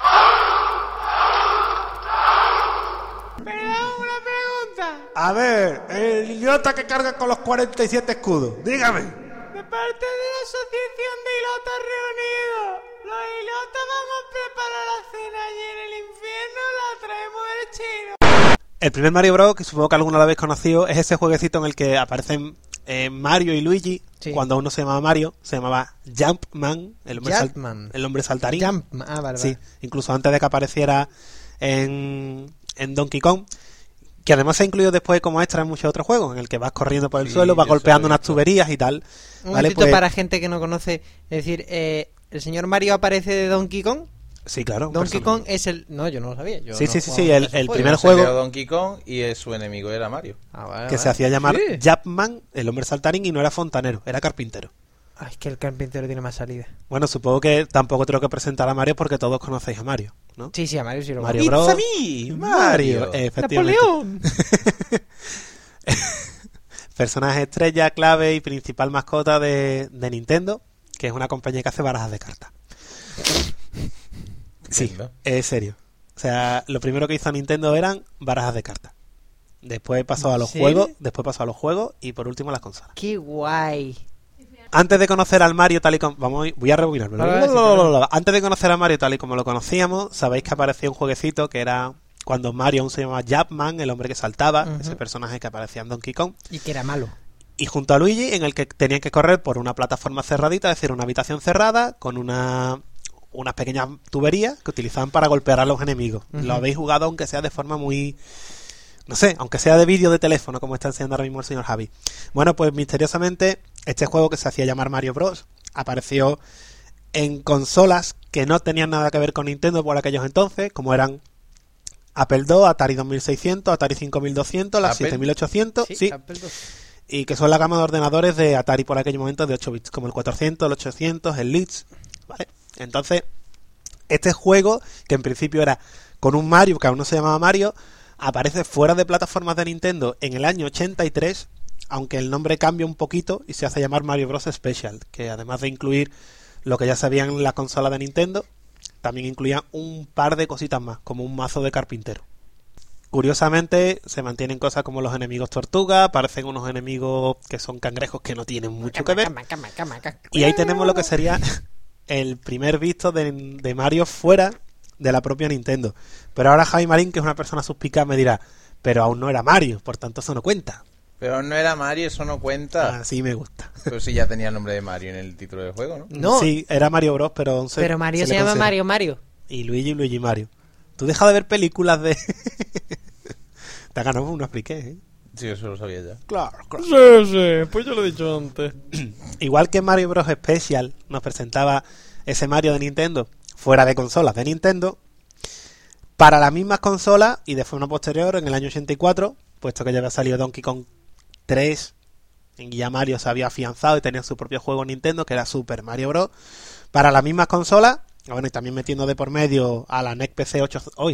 Perdón, una pregunta. A ver, el idiota que carga con los 47 escudos, dígame. De parte de la Asociación de Ilotas Reunidos, los Ilotas vamos a preparar la cena allí en el infierno, la traemos del chino. El primer Mario Bros, que supongo que alguno lo habéis conocido, es ese jueguecito en el que aparecen Mario y Luigi. Sí. Cuando uno se llamaba Mario, se llamaba Jumpman, Jumpman. el hombre saltarín. Vale. Sí, incluso antes de que apareciera en Donkey Kong, que además se ha incluido después como extra en muchos otros juegos, en el que vas corriendo por el Sí, suelo, vas eso golpeando lo he unas visto. tuberías y tal. Un ¿Vale? momentito Pues, para gente que no conoce, es decir, ¿el señor Mario aparece de Donkey Kong? sí, claro. un Donkey personaje. Kong es el... No, yo no lo sabía. Yo Sí, no sí, sí, jugaba sí, a el esos juegos. primer Se juego creó Donkey Kong y su enemigo era Mario. Ah, vale, que vale. se hacía llamar Sí. Jumpman, el hombre saltarín, y no era fontanero, era carpintero. Ay, es que el carpintero tiene más salida. Bueno, supongo que tampoco tengo que presentar a Mario porque todos conocéis a Mario, ¿no? Sí, a Mario sí lo Mario It's Bros. a me, Mario, efectivamente. ¡Napoleón! Personaje estrella, clave y principal mascota de Nintendo, que es una compañía que hace barajas de cartas. Sí, Entiendo. es serio. O sea, lo primero que hizo Nintendo eran barajas de cartas. Después pasó a los ¿En serio? juegos, y por último las consolas. ¡Qué guay! Antes de conocer al Mario tal y como... voy a rebobinar. Vale, sí, Antes de conocer a Mario tal y como lo conocíamos, sabéis que aparecía un jueguecito que era cuando Mario aún se llamaba Jumpman, el hombre que saltaba, Ujú. ese personaje que aparecía en Donkey Kong. Y que era malo. Y junto a Luigi, en el que tenían que correr por una plataforma cerradita, es decir, una habitación cerrada con unas pequeñas tuberías que utilizaban para golpear a los enemigos. Ujú. Lo habéis jugado aunque sea de forma muy... No sé, aunque sea de vídeo de teléfono, como está enseñando ahora mismo el señor Javi. Bueno, pues misteriosamente, este juego que se hacía llamar Mario Bros. Apareció en consolas que no tenían nada que ver con Nintendo por aquellos entonces, como eran Apple II, Atari 2600, Atari 5200, la Apple. 7800, sí, Apple II. y que son la gama de ordenadores de Atari por aquel momento de 8 bits, como el 400, el 800, el Leeds, ¿vale? Entonces, este juego, que en principio era con un Mario, que aún no se llamaba Mario, aparece fuera de plataformas de Nintendo en el año 83, aunque el nombre cambia un poquito y se hace llamar Mario Bros. Special, que además de incluir lo que ya sabían en la consola de Nintendo, también incluía un par de cositas más, como un mazo de carpintero. Curiosamente, se mantienen cosas como los enemigos tortuga, aparecen unos enemigos que son cangrejos que no tienen mucho que ver. Cama. Y ahí tenemos lo que sería el primer visto de Mario fuera de la propia Nintendo. Pero ahora Javi Marín, que es una persona suspicaz, me dirá, pero aún no era Mario, por tanto eso no cuenta. Pero no era Mario, eso no cuenta. Así me gusta. Pero sí ya tenía el nombre de Mario en el título del juego, ¿no? No. Sí, era Mario Bros, pero... Pero Mario se le llama considera. Mario. Y Luigi Mario. Tú deja de ver películas de... Te ha ganado una expliqué, ¿eh? Sí, eso lo sabía ya. Claro. Sí, pues yo lo he dicho antes. Igual que Mario Bros. Special nos presentaba ese Mario de Nintendo fuera de consolas de Nintendo, para las mismas consolas y de forma posterior, en el año 84, puesto que ya había salido Donkey Kong 3, en que ya Mario se había afianzado y tenía su propio juego Nintendo, que era Super Mario Bros. Para las mismas consolas, bueno, y también metiendo de por medio a la NEC PC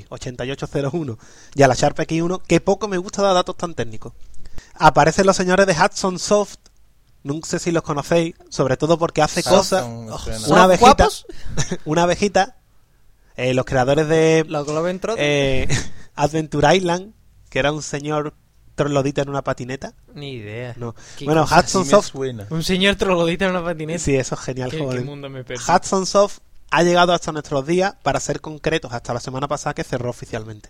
8801 y a la Sharp X1, que poco me gusta dar datos tan técnicos. Aparecen los señores de Hudson Soft, no sé si los conocéis, sobre todo porque hace cosas... me suena. Una ¿Son abejita, guapos? una abejita, los creadores de Los Globetrotters. Adventure Island, que era un señor troglodita en una patineta. Ni idea. No. ¿Qué Bueno, cosa? Hudson Sí me Soft, suena. Un señor troglodita en una patineta. sí, eso es genial, ¿Qué joder. mundo me perdí? Hudson Soft ha llegado hasta nuestros días, para ser concretos, hasta la semana pasada que cerró oficialmente.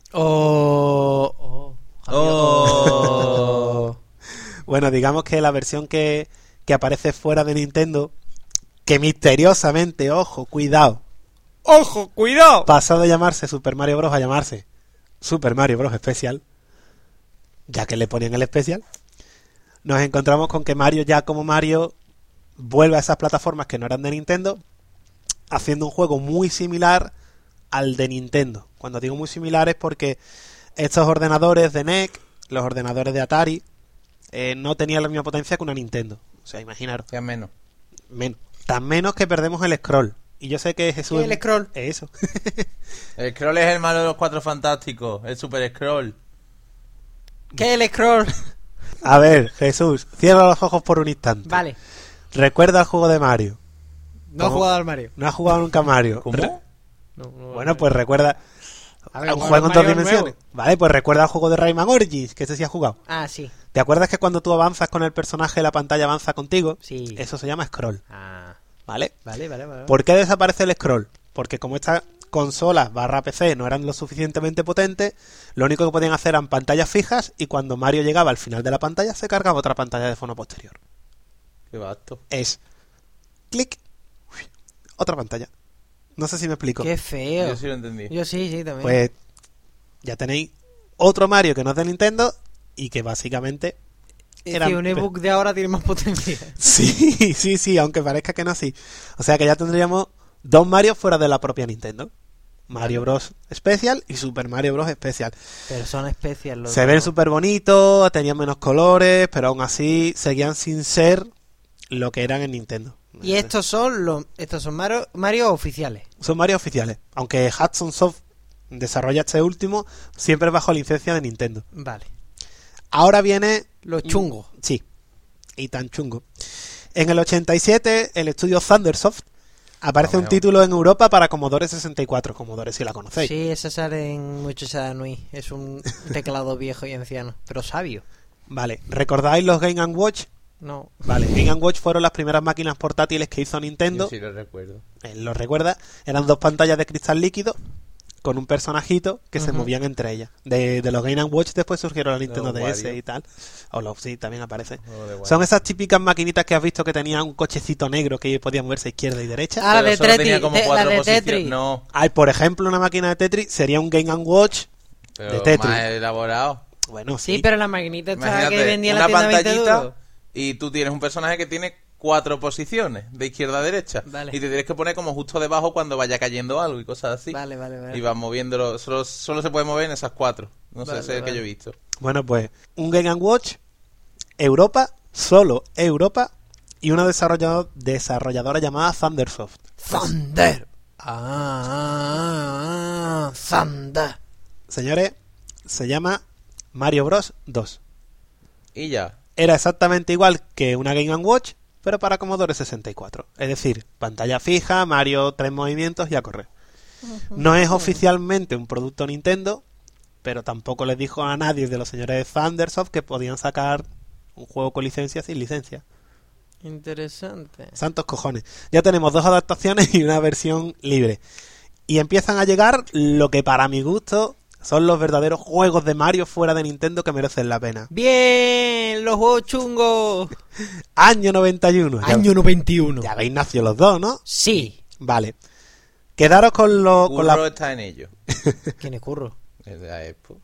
Oh. Bueno, digamos que la versión que aparece fuera de Nintendo, que misteriosamente, ojo, cuidado, ¡Ojo, cuidado! pasado de llamarse Super Mario Bros. A llamarse Super Mario Bros. Special, ya que le ponían el especial, nos encontramos con que Mario, ya como Mario, vuelve a esas plataformas que no eran de Nintendo, haciendo un juego muy similar al de Nintendo. Cuando digo muy similar es porque estos ordenadores de NEC, los ordenadores de Atari, no tenían la misma potencia que una Nintendo. O sea, imaginaros, Ya menos. menos. Tan menos que perdemos el scroll. Y yo sé que Jesús... ¿Qué es el scroll? Eso. El Scroll es el malo de los Cuatro Fantásticos, el Super Scroll. ¿Qué es el scroll? A ver, Jesús, cierra los ojos por un instante. Vale. Recuerda el juego de Mario. No he ¿Cómo? jugado al Mario. No has jugado nunca a Mario. ¿Cómo? No, Bueno, pues recuerda A ver, un jugar juego en Mario dos dimensiones. nuevo. Vale, pues recuerda el juego de Rayman Origins, que ese sí has jugado. Ah, sí. ¿Te acuerdas que cuando tú avanzas con el personaje, la pantalla avanza contigo? Sí. Eso se llama scroll, Ah, ¿vale? vale. ¿Por qué desaparece el scroll? Porque como estas consolas / PC no eran lo suficientemente potentes, lo único que podían hacer eran pantallas fijas y cuando Mario llegaba al final de la pantalla se cargaba otra pantalla de fondo posterior. Qué vasto. Es clic, otra pantalla. No sé si me explico. Qué feo. Yo sí lo entendí. Yo sí, también. Pues ya tenéis otro Mario que no es de Nintendo y que básicamente es eran- que un ebook de ahora tiene más potencia. Sí, aunque parezca que no, sí. O sea que ya tendríamos dos Mario fuera de la propia Nintendo. Mario Bros. Special y Super Mario Bros. Special. Pero son especiales los Se ven dos. súper bonitos, tenían menos colores, pero aún así seguían sin ser lo que eran en Nintendo. Y estos son Mario oficiales. Son Mario oficiales. Aunque Hudson Soft desarrolla este último, siempre bajo licencia de Nintendo. Vale. Ahora viene... Los chungos. Sí, y tan chungo. En el 87, el estudio Thundersoft aparece un título en Europa para Commodore 64. Commodore si la conocéis. Sí, esa sale en Muchacha Nui. Es un teclado viejo y anciano, pero sabio. Vale, ¿recordáis los Game & Watch? No. Vale, Game & Watch fueron las primeras máquinas portátiles que hizo Nintendo. Yo sí lo recuerdo. ¿Lo recuerda? Eran dos pantallas de cristal líquido con un personajito que se Ujú. movían entre ellas. De los Game & Watch después surgieron la Nintendo Los DS Wario. y tal. O los sí, también aparece. Juego de Wario. Son esas típicas maquinitas que has visto que tenían un cochecito negro que podía moverse a izquierda y derecha. Ah, la Pero de solo tenía Tetris. como La cuatro de posiciones. Tetris. No, Hay, por ejemplo, una máquina de Tetris sería un Game & Watch pero de Tetris. más elaborado. Bueno, Sí, sí. pero la maquinita esta Imagínate, que vendía en la una tienda 20 pantallita euros. y tú tienes un personaje que tiene 4 posiciones, de izquierda a derecha. Vale. Y te tienes que poner como justo debajo cuando vaya cayendo algo y cosas así. Vale. Y vas moviéndolo, solo se puede mover en esas 4. No sé, Vale, ese es el que vale. yo he visto. Bueno, pues un Game & Watch, Europa, solo Europa, y una desarrolladora llamada Thundersoft. Thunder. Thunder. Señores, se llama Mario Bros. 2. Y ya. Era exactamente igual que una Game & Watch, pero para Commodore 64. Es decir, pantalla fija, Mario 3 movimientos y a correr. No es oficialmente un producto Nintendo, pero tampoco les dijo a nadie de los señores de Thundersoft que podían sacar un juego con licencia sin licencia. Interesante. Santos cojones. Ya tenemos 2 adaptaciones y una versión libre. Y empiezan a llegar lo que para mi gusto son los verdaderos juegos de Mario fuera de Nintendo que merecen la pena. Bien, los juegos chungos. Año 91. Año 91. Ya habéis nacido los dos, ¿no? Sí. Vale. Quedaros con lo... con Curro la... está en ello. ¿Quién es Curro? Es de la Expo.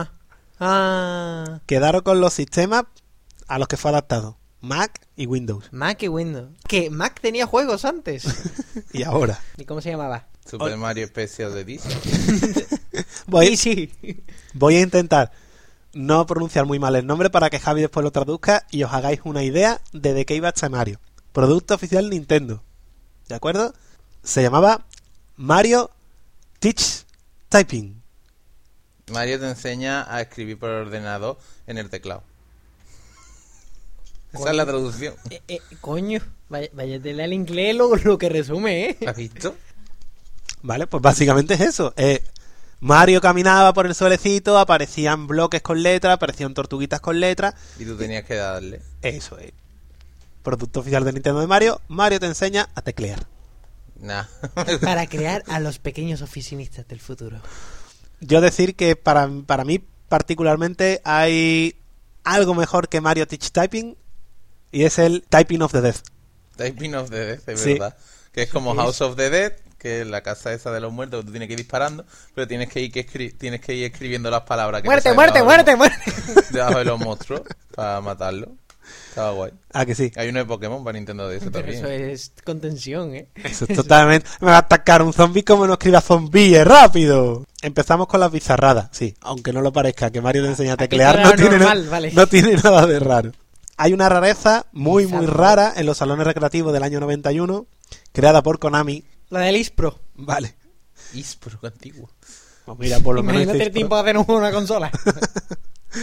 Quedaros con los sistemas a los que fue adaptado. Mac y Windows. Mac y Windows. Que Mac tenía juegos antes. Y ahora. ¿Y cómo se llamaba? Super Mario Special Edition. Sí. Voy a intentar no pronunciar muy mal el nombre para que Javi después lo traduzca y os hagáis una idea de qué iba este Mario. Producto oficial Nintendo. ¿De acuerdo? Se llamaba Mario Teach Typing. Mario te enseña a escribir por ordenador en el teclado. Esa es la traducción. Coño, vaya tela el inglés lo que resume, ¿eh? ¿Lo has visto? Vale, pues básicamente es eso. Mario caminaba por el suelecito, aparecían bloques con letras, aparecían tortuguitas con letras. Y tú tenías que darle. Eso es. Producto oficial de Nintendo de Mario. Mario te enseña a teclear. Nah. Para crear a los pequeños oficinistas del futuro. Yo decir que para mí particularmente hay algo mejor que Mario Teach Typing y es el Typing of the Dead. Typing of the Dead, es Sí. verdad. Que es como House of the Dead, que es la casa esa de los muertos, que tú tienes que ir disparando, pero tienes que ir escribiendo las palabras que te ¡Muerte, salen muerte, debajo muerte, muerte! debajo de los monstruos para matarlos. Estaba guay. Ah, que sí. Hay uno de Pokémon para Nintendo DS Pero también. eso es contención, ¿eh? Eso es totalmente... Me va a atacar un zombie como no escriba zombie, rápido. Empezamos con las bizarradas, sí. Aunque no lo parezca, que Mario te enseña a Aquí teclear, está no tiene, normal, vale. no tiene nada de raro. Hay una rareza muy Bizarro. rara en los salones recreativos del año 91, creada por Konami. La del Ispro. Vale. Pero qué antiguo. Pues mira, por lo menos Imagínate dice el tiempo de hacer una consola.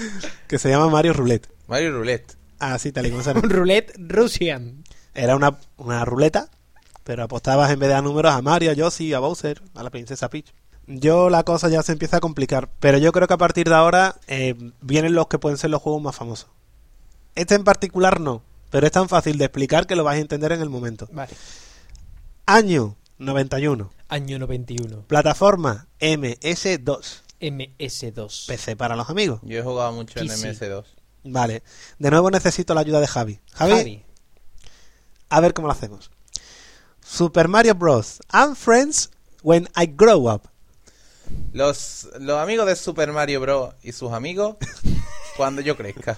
que se llama Mario Roulette. Mario Roulette. Así tal y como suena. Un roulette Russian. Era una ruleta, pero apostabas en vez de a números a Mario, a Yoshi, a Bowser, a la princesa Peach. La cosa ya se empieza a complicar, pero yo creo que a partir de ahora vienen los que pueden ser los juegos más famosos. Este en particular no, pero es tan fácil de explicar que lo vais a entender en el momento. Vale. Año 91. Año 91. Plataforma MS2. MS2. PC para los amigos. Yo he jugado mucho en PC. MS2. Vale. De nuevo necesito la ayuda de Javi. Javi, a ver cómo lo hacemos. Super Mario Bros. And Friends When I Grow Up. Los amigos de Super Mario Bros. Y sus amigos cuando yo crezca.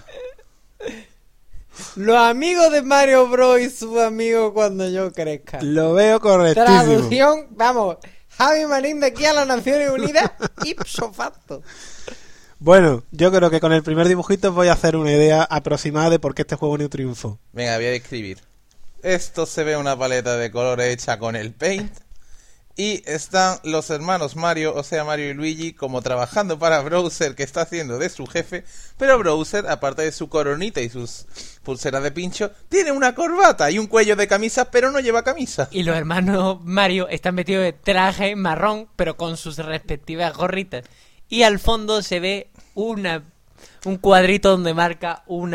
Los amigos de Mario Bros. Y sus amigos cuando yo crezca. Lo veo correctísimo. Traducción, vamos. Javi Marín de aquí a las Naciones Unidas, ipso facto. Bueno, yo creo que con el primer dibujito os voy a hacer una idea aproximada de por qué este juego no triunfó. Venga, voy a describir. Esto se ve una paleta de colores hecha con el Paint. Y están los hermanos Mario, o sea Mario y Luigi, como trabajando para Bowser, que está haciendo de su jefe. Pero Bowser, aparte de su coronita y sus pulseras de pincho, tiene una corbata y un cuello de camisa, pero no lleva camisa. Y los hermanos Mario están metidos de traje marrón, pero con sus respectivas gorritas. Y al fondo se ve un cuadrito donde marca un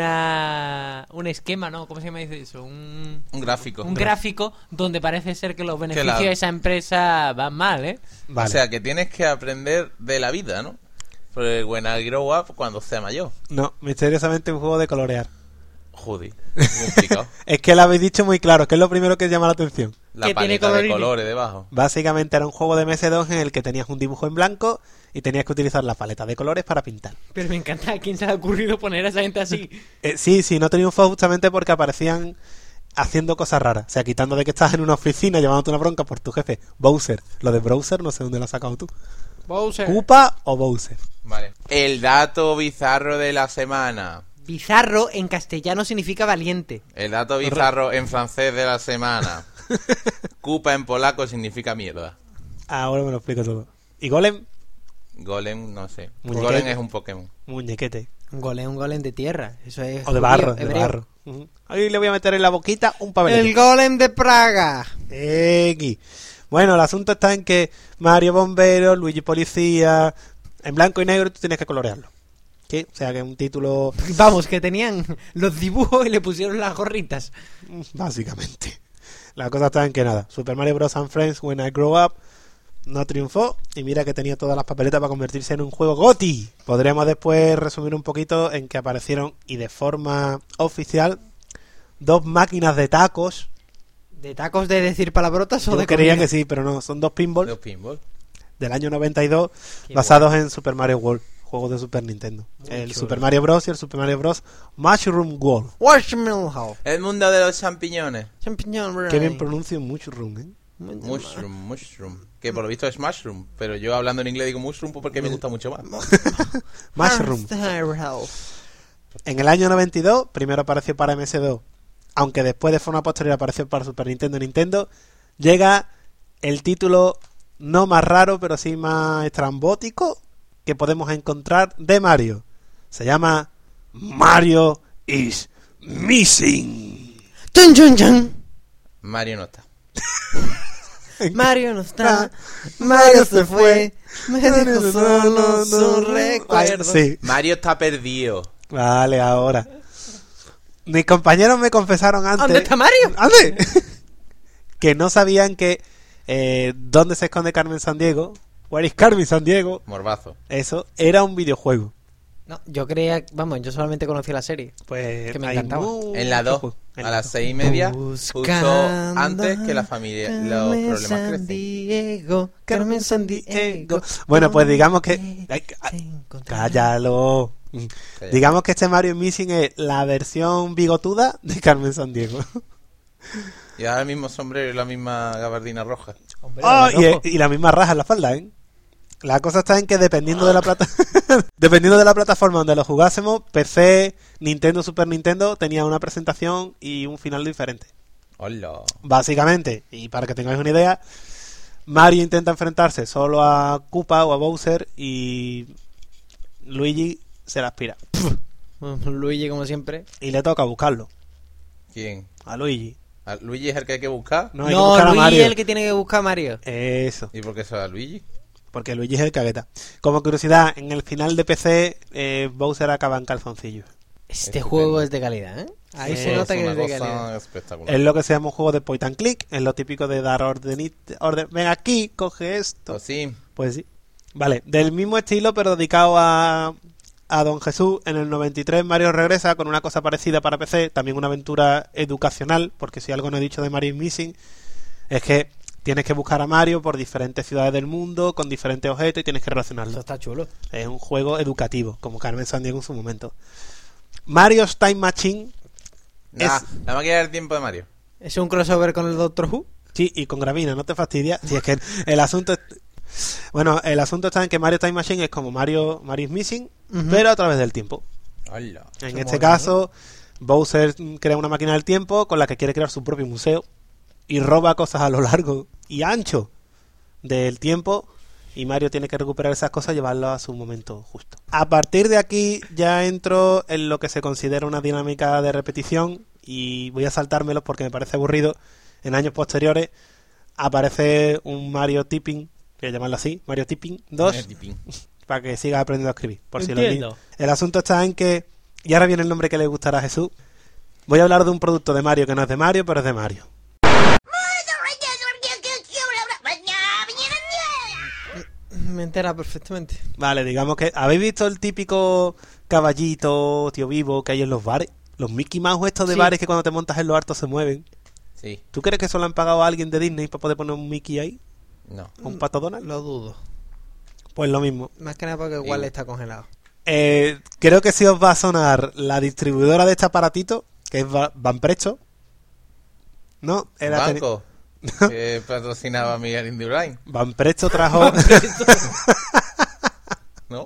esquema, ¿no? ¿Cómo se llama eso? Un gráfico. Un gráfico donde parece ser que los beneficios la- de esa empresa van mal, ¿eh? Vale. O sea, que tienes que aprender de la vida, ¿no? Porque when I grow up, cuando sea mayor. No, misteriosamente un juego de colorear. Joder, complicado. Es que lo habéis dicho muy claro, que es lo primero que llama la atención. La Que tiene paleta de colorines. colores debajo. Básicamente era un juego de MS2 en el que tenías un dibujo en blanco y tenías que utilizar la paleta de colores para pintar. Pero me encanta a quién se le ha ocurrido poner a esa gente así. Sí, no triunfó justamente porque aparecían haciendo cosas raras. O sea, quitando de que estás en una oficina llevándote una bronca por tu jefe, Bowser. Lo de Browser no sé dónde lo has sacado tú. Bowser. ¿Koopa o Bowser? Vale. El dato bizarro de la semana. Bizarro en castellano significa valiente. El dato bizarro en francés de la semana. Koopa en polaco significa mierda. Ahora me lo explico todo. ¿Y Golem? Golem, no sé. Muñequete. Golem es un Pokémon. Muñequete. Un golem de tierra. Eso es O de judío, barro, de hebreo. barro. Ujú. Ahí le voy a meter en la boquita un pabellón. El golem de Praga. Bueno, el asunto está en que Mario Bombero, Luigi Policía, en blanco y negro tú tienes que colorearlo. ¿Sí? O sea que es un título Vamos, que tenían los dibujos y le pusieron las gorritas. básicamente. La cosa está en que nada, Super Mario Bros. And Friends When I Grow Up no triunfó y mira que tenía todas las papeletas para convertirse en un juego GOTY. Podríamos después resumir un poquito en que aparecieron y de forma oficial dos máquinas de tacos. ¿De tacos de decir palabrotas o Yo de creía comida? que sí, pero no, son dos pinballs Los pinball. del año 92 Qué basados en Super Mario World, juegos de Super Nintendo. El chulo. Super Mario Bros. Y el Super Mario Bros. Mushroom World. Marshmallow. El mundo de los champiñones. Champiñón, Qué bien pronuncio Mushroom, ¿eh? Mushroom. Que por lo visto es mushroom. Pero yo hablando en inglés digo mushroom porque me gusta mucho más. Mushroom. En el año 92, primero apareció para MS2, aunque después de forma posterior apareció para Super Nintendo y Nintendo, llega el título no más raro, pero sí más estrambótico que podemos encontrar de Mario. Se llama Mario is Missing. ¡Chun, chun, chun! Mario no está. Mario no está, Mario se fue, me dejó solo su recuerdo. Sí, Mario está perdido. vale, ahora. Mis compañeros me confesaron antes. ¿Dónde está Mario? ¿Dónde? Que no sabían que dónde se esconde Carmen Sandiego. Where is Carmen Sandiego? Morbazo. Eso era un videojuego. No, yo creía, vamos, yo solamente conocía la serie. Pues Que me hay encantaba. muchos En la 2, juegos. En a la las dos. 6:30, justo Buscando antes que la familia, los problemas crecen. Diego, Carmen Sandiego. Bueno, pues digamos que... Cállalo. Cállalo. Digamos que este Mario Missing es la versión bigotuda de Carmen Sandiego. Y ahora el mismo sombrero y la misma gabardina roja. Oh, y la misma raja en la falda, ¿eh? La cosa está en que dependiendo de la dependiendo de la plataforma donde lo jugásemos, PC, Nintendo, Super Nintendo tenía una presentación y un final diferente. Hola. Básicamente, y para que tengáis una idea, Mario intenta enfrentarse solo a Koopa o a Bowser y Luigi se la aspira. Luigi, como siempre. Y le toca buscarlo. ¿Quién? A Luigi. ¿A Luigi es el que hay que buscar? No, hay que buscar a Luigi Mario. es el que tiene que buscar a Mario. Eso. ¿Y por qué se va Luigi? Porque Luigi es el cagueta. Como curiosidad, en el final de PC, Bowser acaba en calzoncillos. Este Estupendo. juego es de calidad, ¿eh? Ahí se nota que es de una calidad. cosa espectacular. Es lo que se llama un juego de point and click. Es lo típico de dar orden. Ven aquí, coge esto. Pues sí. Pues sí. Vale, del mismo estilo, pero dedicado a Don Jesús. En el 93 Mario regresa con una cosa parecida para PC. También una aventura educacional. Porque si algo no he dicho de Mario is Missing, es que tienes que buscar a Mario por diferentes ciudades del mundo, con diferentes objetos, y tienes que Eso relacionarlo. está chulo. Es un juego educativo, como Carmen Sandiego en su momento. Mario's Time Machine. Nah, la máquina del tiempo de Mario. ¿Es un crossover con el Doctor Who? Sí, y con Gravina, no te fastidia. Si es que el asunto... Bueno, el asunto está en que Mario Time Machine es como Mario is Missing, Ujú. pero a través del tiempo. Hola. En Eso este mola, caso, Bowser crea una máquina del tiempo con la que quiere crear su propio museo y roba cosas a lo largo y ancho del tiempo, y Mario tiene que recuperar esas cosas y llevarlas a su momento justo. A partir de aquí ya entro en lo que se considera una dinámica de repetición, y voy a saltármelo porque me parece aburrido. En años posteriores aparece un Mario Tipping, voy a llamarlo así, Mario Tipping 2, Tipín. para que siga aprendiendo a escribir. Por si lo Entiendo. el asunto está en que, y ahora viene el nombre que le gustará a Jesús, voy a hablar de un producto de Mario que no es de Mario, pero es de Mario. Me entera perfectamente. Vale, digamos que, ¿habéis visto el típico caballito, tío vivo, que hay en los bares? Los Mickey Mouse estos de Sí. bares que cuando te montas en los hartos se mueven. Sí. ¿Tú crees que eso lo han pagado a alguien de Disney para poder poner un Mickey ahí? No. ¿O un pato Donald? Lo dudo. Pues lo mismo. Más que nada porque igual Sí. está congelado. Creo que sí os va a sonar la distribuidora de este aparatito, que es Van Presto. ¿No? Banco. Que patrocinaba a Miguel Indurain. Van Presto trajo... ¿No?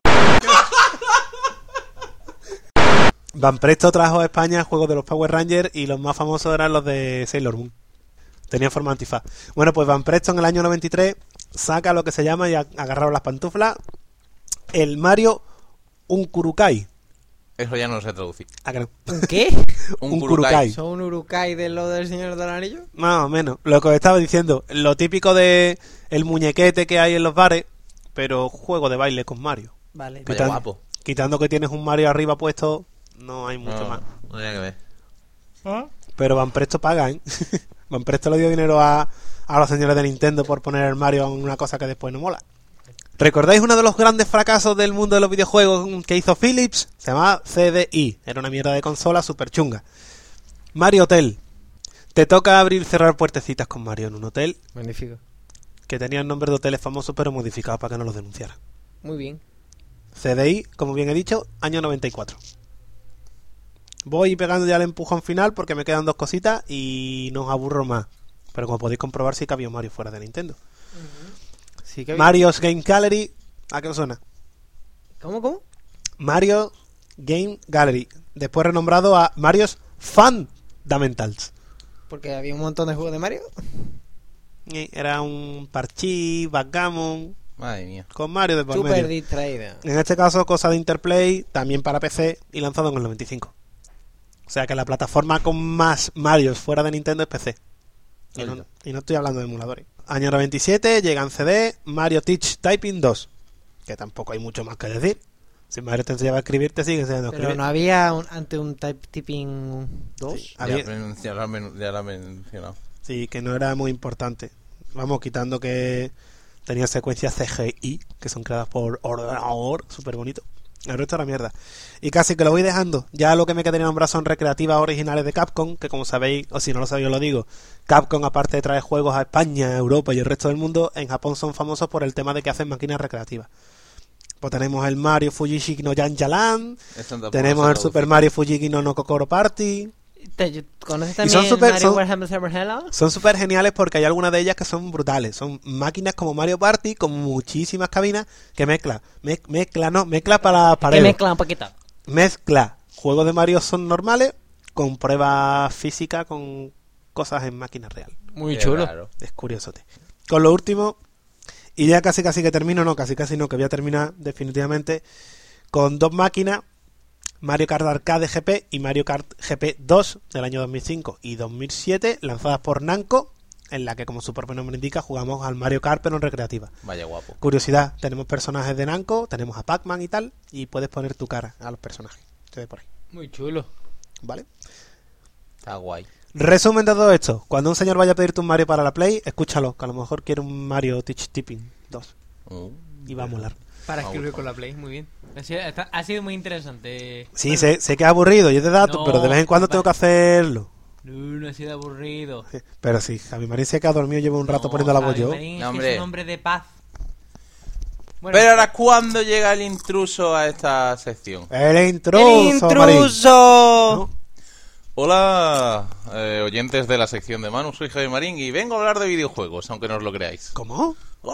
Van Presto trajo a España juegos de los Power Rangers, y los más famosos eran los de Sailor Moon. Tenían forma antifaz. Bueno, pues Van Presto en el año 93 saca lo que se llama, y agarraron las pantuflas, el Mario Unkurukai. Eso ya no lo sé traducir. ¿A que no? ¿Un qué? Un Kurukai. ¿Son un Urukai de lo del Señor del Anillo? Más o menos. Lo que os estaba diciendo, lo típico de el muñequete que hay en los bares, pero juego de baile con Mario. Vale. Vaya guapo. Quitando que tienes un Mario arriba puesto, no hay mucho más. No tiene que ver. Pero Van Presto paga, ¿eh? Van Presto le dio dinero a los señores de Nintendo por poner el Mario en una cosa que después no mola. ¿Recordáis uno de los grandes fracasos del mundo de los videojuegos que hizo Philips? Se llamaba CDI. Era una mierda de consola súper chunga. Mario Hotel. Te toca abrir y cerrar puertecitas con Mario en un hotel Magnífico. que tenía el nombre de hoteles famosos pero modificados para que no los denunciaran. Muy bien. CDI, como bien he dicho, año 94. Voy pegando ya el empujón final porque me quedan dos cositas y no os aburro más. Pero como podéis comprobar, sí que había un Mario fuera de Nintendo. Sí que Mario's Game Gallery, ¿a qué os suena? ¿Cómo? Mario Game Gallery, después renombrado a Mario's Fundamentals. Porque había un montón de juegos de Mario. Era un parchís, backgammon, Madre mía. con Mario de por Súper medio. distraída. En este caso, cosa de Interplay, también para PC y lanzado en el 95. O sea que la plataforma con más Marios fuera de Nintendo es PC. Y no estoy hablando de emuladores. Año 97, llega en CD Mario Teach Typing 2. Que tampoco hay mucho más que decir. Si Mario te enseñaba a escribir, te sigue enseñando a Pero escribir. no había ante un Type Tipping 2. Sí, había- Ya lo he mencionado. Sí, que no era muy importante. Vamos, quitando que tenía secuencias CGI, que son creadas por ordenador, súper bonito. El resto era mierda. Y casi que lo voy dejando. Ya lo que me quedaría nombrar son recreativas originales de Capcom, que como sabéis, o si no lo sabéis os lo digo, Capcom, aparte de traer juegos a España, a Europa y el resto del mundo, en Japón son famosos por el tema de que hacen máquinas recreativas. Pues tenemos el Mario Fujishiki no Yanjalan, Eso tampoco tenemos lo el sé Super Mario Fujiki no Kokoro Party. ¿Conoces son también súper- Mario son- Warhammer Super Hello? Son súper geniales porque hay algunas de ellas que son brutales. Son máquinas como Mario Party con muchísimas cabinas que mezcla para Que mezcla un poquito. mezcla juegos de Mario son normales con pruebas físicas con cosas en máquina real. Muy Qué chulo. raro. Es curiosote. Con lo último, y ya casi que termino, no, casi no, que voy a terminar definitivamente con dos máquinas Mario Kart Arcade GP y Mario Kart GP 2 del año 2005 y 2007, lanzadas por Namco, en la que, como su propio nombre indica, jugamos al Mario Kart pero en recreativa. Vaya guapo. Curiosidad, tenemos personajes de Namco, tenemos a Pac-Man y tal, y puedes poner tu cara a los personajes. Se ve por ahí, Muy chulo. ¿vale? Está guay. Resumen de todo esto. Cuando un señor vaya a pedirte un Mario para la Play, escúchalo, que a lo mejor quiere un Mario Teach Tipping 2 y va a molar. Para escribir con la Play, muy bien. Ha sido muy interesante. Sí, sé que es aburrido y es de datos, No, pero de vez en cuando tengo que hacerlo. No ha sido aburrido. Pero sí, Javi Marín se que ha dormido, llevo un rato No, poniendo la voz Javi yo. Marín, No, es que hombre. es un hombre de paz. Bueno, Pero ahora, ¿cuándo llega el intruso a esta sección? ¡El intruso! Marín! ¿No? Hola, oyentes de la sección de Manu, soy Javi Marín y vengo a hablar de videojuegos, aunque no os lo creáis. ¿Cómo?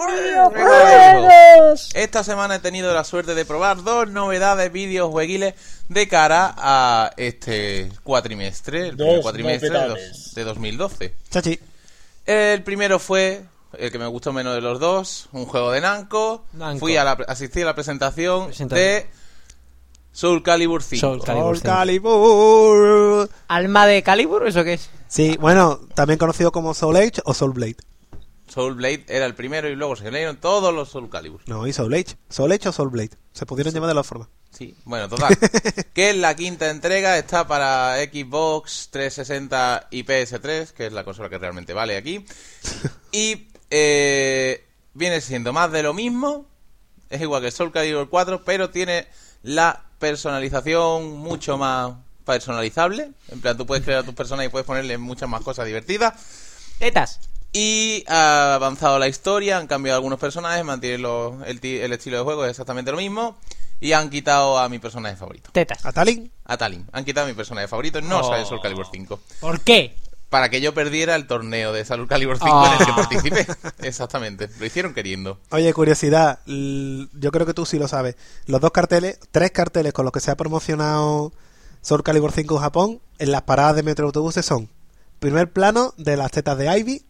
Esta semana he tenido la suerte de probar 2 novedades videojueguiles de cara a este cuatrimestre, el primer cuatrimestre de 2012. Chachi. El primero fue el que me gustó menos de los dos, un juego de Namco. Asistí a la presentación de Soul Calibur 5. Soul Calibur. Soul Calibur. ¿Alma de Calibur? ¿Eso qué es? Sí, bueno, también conocido como Soul Edge o Soul Blade. Soul Blade era el primero y luego se salieron todos los Soul Calibur. No, y Soul Edge. Soul Edge o Soul Blade. Se pudieron llamar de las formas. Sí, bueno, total. Que es la quinta entrega, está para Xbox 360 y PS3, que es la consola que realmente vale aquí. Y viene siendo más de lo mismo. Es igual que Soul Calibur 4, pero tiene la personalización mucho más personalizable. En plan, tú puedes crear a tus personas y puedes ponerle muchas más cosas divertidas. Tetas. Y ha avanzado la historia, han cambiado algunos personajes, mantienen el estilo de juego, es exactamente lo mismo. Y han quitado a mi personaje favorito. Tetas. ¿A Talin? A Talin. Han quitado a mi personaje favorito, no sale Soul Calibur 5. ¿Por qué? Para que yo perdiera el torneo de Soul Calibur 5 en el que participé. Exactamente, lo hicieron queriendo. Oye, curiosidad, yo creo que tú sí lo sabes. Los 3 carteles con los que se ha promocionado Soul Calibur 5 en Japón, en las paradas de metro autobuses son: primer plano de las tetas de Ivy,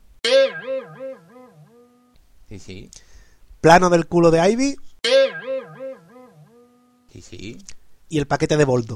Sí. plano del culo de Ivy Sí. y el paquete de Boldo.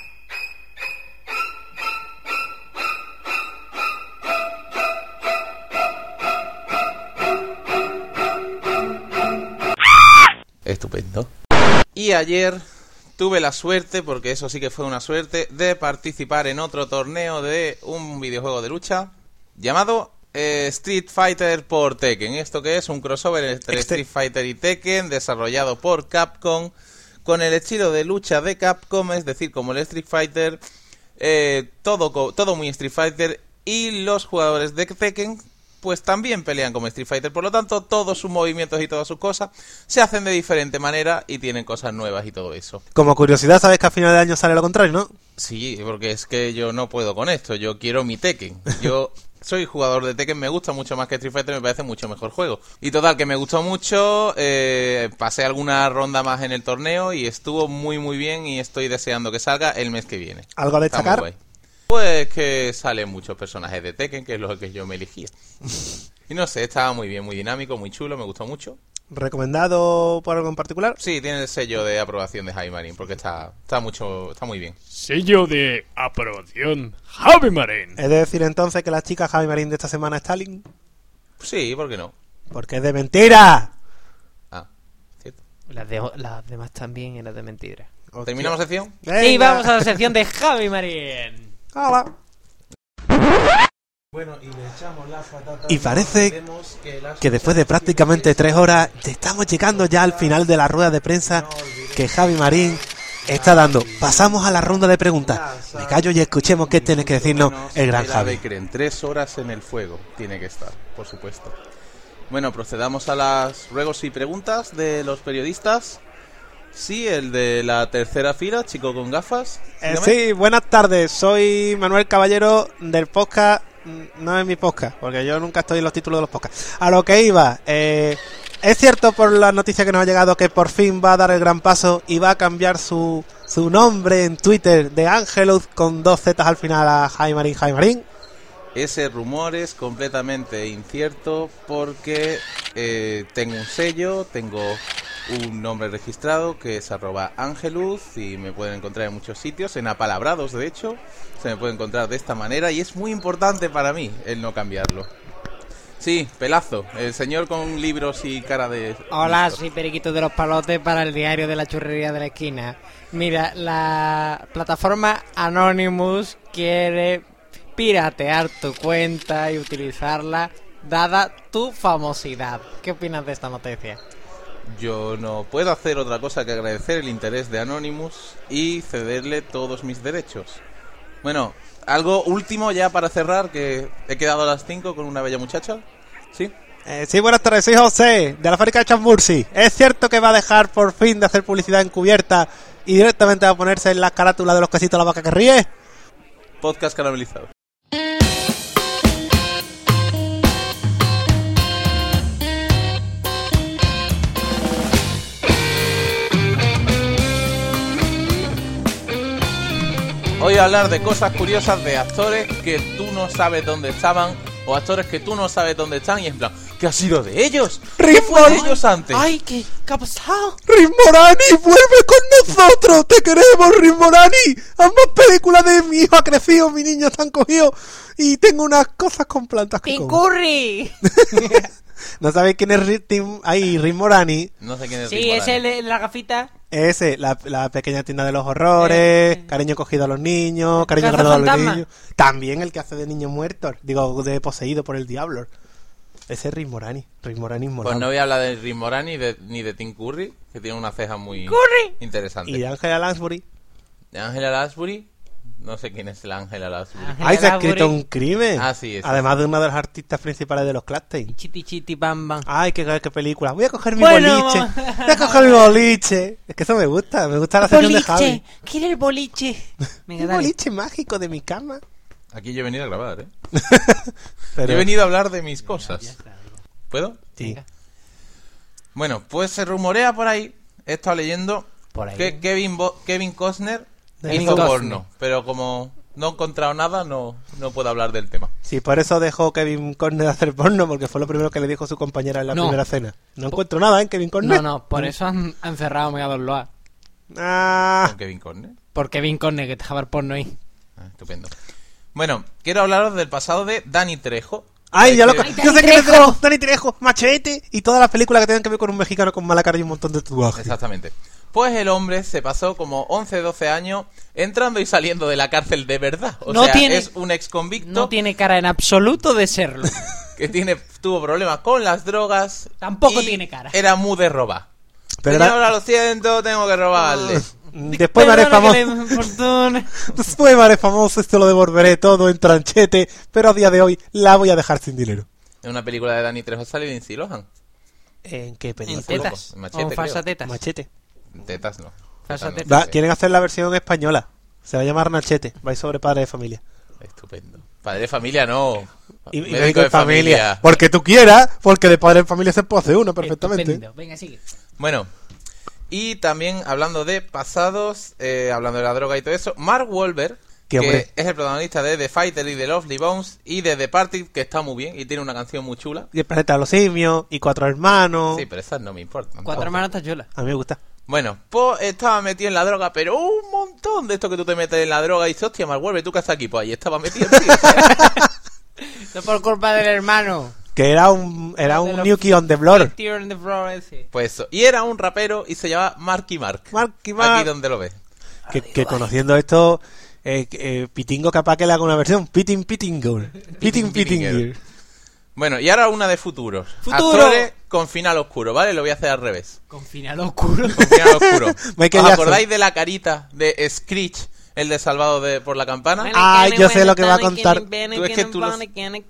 Estupendo. Y ayer tuve la suerte, porque eso sí que fue una suerte, de participar en otro torneo de un videojuego de lucha llamado Street Fighter por Tekken. ¿Esto qué es? Un crossover entre Street Fighter y Tekken, desarrollado por Capcom, con el estilo de lucha de Capcom, es decir, como el Street Fighter, todo muy Street Fighter, y los jugadores de Tekken pues también pelean como Street Fighter, por lo tanto todos sus movimientos y todas sus cosas se hacen de diferente manera y tienen cosas nuevas y todo eso. Como curiosidad, sabes que a final de año sale lo contrario, ¿no? Sí, porque es que yo no puedo con esto, yo quiero mi Tekken. Yo soy jugador de Tekken, me gusta mucho más que Street Fighter, me parece mucho mejor juego. Y total, que me gustó mucho, pasé alguna ronda más en el torneo y estuvo muy muy bien y estoy deseando que salga el mes que viene. ¿Algo a Está muy destacar? guay. Pues que salen muchos personajes de Tekken, que es lo que yo me elegía. Y no sé, estaba muy bien, muy dinámico, muy chulo, me gustó mucho. ¿Recomendado por algo en particular? Sí, tiene el sello de aprobación de Javi Marín, porque está muy bien. Sello de aprobación, Javi Marín. ¿He de decir entonces que la chica Javi Marín de esta semana es Talin? Sí, ¿por qué no? Porque es de mentira. Ah, cierto. Las demás también eran de mentira. ¿Terminamos sección? Y vamos a la sección de Javi Marín. Hola. Bueno, y le echamos las patatas. Y parece que después de prácticamente 3 horas estamos llegando ya al final de la rueda de prensa que Javi Marín está dando. Pasamos a la ronda de preguntas. Me callo y escuchemos qué tiene que decirnos el gran Javi. En 3 horas en el fuego tiene que estar, por supuesto. Bueno, procedamos a las ruegos y preguntas de los periodistas. Sí, el de la tercera fila, chico con gafas. Sí, buenas tardes. Soy Manuel Caballero del podcast. No es mi podcast, porque yo nunca estoy en los títulos de los podcasts. A lo que iba, es cierto por la noticia que nos ha llegado que por fin va a dar el gran paso y va a cambiar su nombre en Twitter de Angelus con 2 zetas al final a Javi Marín. Ese rumor es completamente incierto porque tengo un sello, tengo un nombre registrado que es @Angeluz y me pueden encontrar en muchos sitios, en apalabrados de hecho, se me puede encontrar de esta manera y es muy importante para mí el no cambiarlo. Sí, Pelazo, el señor con libros y cara de... Hola, soy Periquito de los Palotes para el diario de la churrería de la esquina. Mira, la plataforma Anonymous quiere piratear tu cuenta y utilizarla dada tu famosidad. ¿Qué opinas de esta noticia? Yo no puedo hacer otra cosa que agradecer el interés de Anonymous y cederle todos mis derechos. Bueno, algo último ya para cerrar, que he quedado a las 5 con una bella muchacha. ¿Sí? Sí, buenas tardes, soy José, de la fábrica de Chambursi. ¿Es cierto que va a dejar por fin de hacer publicidad encubierta y directamente va a ponerse en las carátulas de los quesitos la vaca que ríe? Podcast caramelizado. Hoy voy a hablar de cosas curiosas de actores que tú no sabes dónde estaban o actores que tú no sabes dónde están y en plan, ¿qué ha sido de ellos? ¿Qué fue de ellos antes? Ay, ¿qué ha pasado? ¡Riz Morani, vuelve con nosotros! ¡Te queremos, Riz Morani! Ambas películas de mi hijo ha crecido, mi niño está cogido y tengo unas cosas con plantas que como. ¡Pincurri! ¿No sabéis quién es Riz Morani? No sé quién es Sí, Rick es Moranis. el de la gafita. Ese, la pequeña tienda de los horrores, cariño cogido a los niños, cariño agarrado a los Cazafantasma. niños. También el que hace de niño muerto, digo, de poseído por el diablo. Ese es Riz Morani. Riz Morani es Pues molado. no voy a hablar de Rick Moranis ni de Tim Curry, que tiene una ceja muy interesante. Y de Angela Lansbury. De Angela Lansbury, no sé quién es la Angela Lansbury. Ahí se ha Lansbury. escrito un crimen. Ah, sí, ese. Además de uno de los artistas principales de los Clapton. Chiti chiti bam bam. Ay, qué película. Voy a coger mi Bueno, boliche. Voy a coger mi boliche. Es que eso me gusta la sección de Javi. Boliche, quiere el boliche. Venga, Un dale. boliche mágico de mi cama. Aquí yo he venido a grabar, ¿eh? Pero, Yo he venido a hablar de mis cosas. ¿Puedo? sí. Bueno, pues se rumorea por ahí, he estado leyendo, Por ahí. que Kevin Costner Kevin hizo Costner. porno, pero como no he encontrado nada, no puedo hablar del tema. Sí, por eso dejó Kevin Costner de hacer porno, porque fue lo primero que le dijo su compañera en la No. primera cena. No encuentro nada en Kevin Costner. No, por eso han cerrado a Don Loa. Ah, ¿Con Kevin Costner? Por Kevin Conner, que te deja ver porno ahí. Ah, estupendo. Bueno, quiero hablaros del pasado de Danny Trejo. ay, ya lo Que- Yo sé que es Dani Trejo, Machete y todas las películas que tengan que ver con un mexicano con mala cara y un montón de tatuajes. Exactamente. Pues el hombre se pasó como 11-12 años entrando y saliendo de la cárcel de verdad. O No sea, tiene- es un ex convicto No tiene cara en absoluto de serlo. que tuvo problemas con las drogas. Tampoco y tiene cara. Era muy de robar. Pero Señora, era- lo siento, tengo que robarle. Después me haré Perdona que famoso. le importune. Después me haré famoso, esto lo devolveré todo en tranchete, pero a día de hoy la voy a dejar sin dinero. En una película de Danny Trejo sale Lindsay Lohan. ¿En qué En película? tetas. Machete, O falsa creo. tetas. Machete. Tetas no. Falsa Tetas no. teta. Va, quieren hacer la versión española. Se va a llamar Machete. Vais sobre padre de familia. Estupendo. Padre de familia no. Y Médico de familia. Porque tú quieras, porque de padre de familia se puede hacer uno perfectamente. Estupendo. Venga, sigue. Bueno. Y también hablando de pasados, hablando de la droga y todo eso, Mark Wahlberg, Qué hombre. que es el protagonista de The Fighter y de Lovely Bones y de The Party, que está muy bien y tiene una canción muy chula. Y el planeta de los simios, y cuatro hermanos. Sí, pero esas no me importan. Cuatro hermanos tachuelas. A mí me gusta. Bueno, pues estaba metido en la droga, pero un montón de esto que tú te metes en la droga y dices, hostia, Mark Wahlberg, ¿tú qué haces aquí? Pues ahí estaba metido, tío. No por culpa del hermano. Que era un De los- Nuki on the Bloor. Tear in the floor ese. Pues eso. Y era un rapero y se llama Marky Mark. Marky Mark. Aquí donde lo ves. Que conociendo esto, Pitingo capaz que le haga una versión. Pitingo. Pitingo. Bueno, y ahora una de futuros. ¡Futuro! Actores con final oscuro, ¿vale? Lo voy a hacer al revés. Con final oscuro. Con final oscuro. Michael ¿Os Jackson. acordáis de la carita de Screech, el de Salvado por la Campana? Ah, yo sé lo que va a contar. Tú es que tú lo-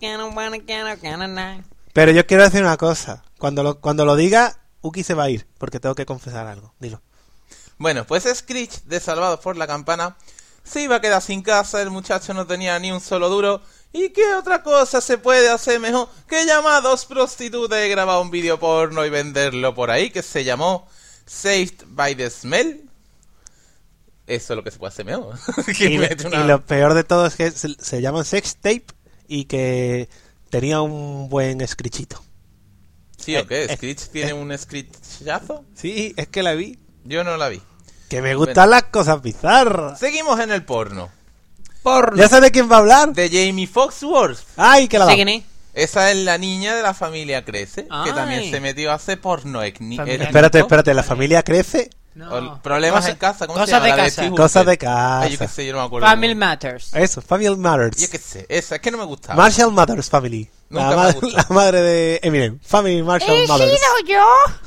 Pero yo quiero decir una cosa. Cuando lo diga, Uki se va a ir. Porque tengo que confesar algo. Dilo. Bueno, pues Screech, de Salvados por la Campana, se iba a quedar sin casa, el muchacho no tenía ni un solo duro. ¿Y qué otra cosa se puede hacer mejor que llamar a dos prostitutas y grabar un vídeo porno y venderlo por ahí, que se llamó Saved by the Smell? Eso es lo que se puede hacer mejor. Que Y, mete una- y lo peor de todo es que se llaman sex tape y que tenía un buen escrichito. ¿Sí o qué? ¿Screech tiene un screechazo? Sí, es que la vi. Yo no la vi. Que me gustan las cosas bizarras. Seguimos en el porno. ¿Ya sabes de quién va a hablar? De Jamie Foxworth. ¡Ay, que la ¿Sí da! quién es? Esa es la niña de la familia Crece, que Ay. también se metió a hacer porno. Familia Espérate, ¿la familia crece? Problemas Cosa- en casa, ¿cómo cosas se llama? de La casa. Steve Cosas de Urkel. casa. Ay, yo qué sé, yo no me acuerdo. Family Matters. Eso, Family Matters. Yo qué sé, esa, es que no me gustaba. Marshall Mathers Family. Nunca La, me ha ma- gustado. la madre de Eminem. Family Marshall Mathers. yo?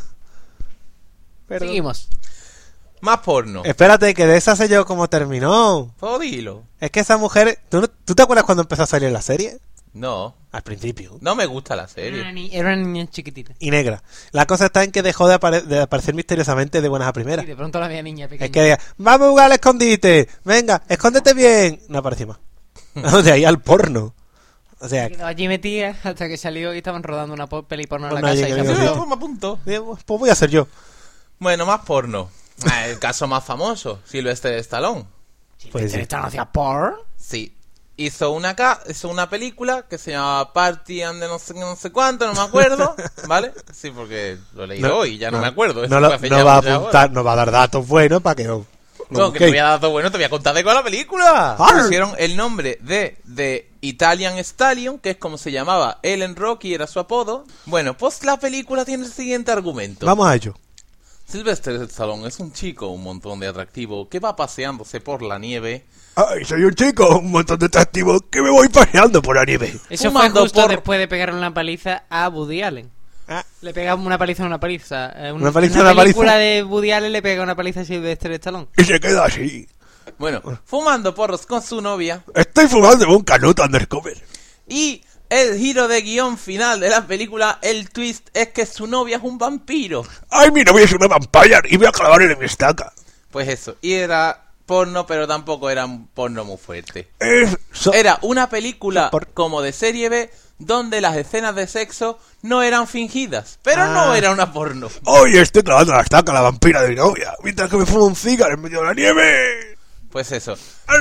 Perdón. Seguimos. Más porno. Espérate, que de esa sé yo cómo terminó. Jodilo. Es que esa mujer... ¿Tú te acuerdas cuando empezó a salir en la serie? No, Al principio. no me gusta la Era serie. era una niña chiquitita. Y negra. La cosa está en que dejó de aparecer misteriosamente de buenas a primeras. Y de pronto la veía niña pequeña. Es que diga, vamos a jugar al escondite. Venga, escóndete bien. No apareció más. De ahí al porno. O sea, Se quedó allí metida hasta que salió y estaban rodando una peli porno en la Pues casa. nadie Y se quería Sí, apuntó. decir. me apunto. pues voy a ser yo. Bueno, más porno. El caso más famoso, Sylvester Stallone. Pues sí. ¿Están hacia porn? Sí. Hizo una película que se llamaba Party and the no sé cuánto, no me acuerdo, ¿vale? Sí, porque lo leí hoy, ya no me acuerdo. Eso No, fue hace no ya va a muchas apuntar, horas. no va a dar datos buenos para que no. No, que te voy a dar datos buenos, te voy a contar de cuál es la película. Arr. Pusieron el nombre de Italian Stallion, que es como se llamaba Ellen Rocky, era su apodo. Bueno, pues la película tiene el siguiente argumento. Vamos a ello. Sylvester Stallone es un chico, un montón de atractivo, que va paseándose por la nieve. Ay, soy un chico, un montón de atractivos que me voy paseando por la nieve. Eso Fumando fue justo porro. después de pegarle una paliza a Woody Allen. Ah, Le pegaba una paliza a una paliza. Una paliza a una una película paliza. de Woody Allen le pega una paliza a Sylvester Stallone. y se queda así. Bueno, fumando porros con su novia. Estoy fumando un canuto undercover. Y el giro de guión final de la película, el twist, es que su novia es un vampiro. Ay, mi novia es una vampire y voy a clavarle en mi estaca. Pues eso, y era porno, pero tampoco era un porno muy fuerte. Eso. Era una película Por- como de serie B, donde las escenas de sexo no eran fingidas, pero no Ah. era una porno. Hoy estoy clavando la estaca a la vampira de mi novia, mientras que me fumo un cigarro en medio de la nieve. Pues eso.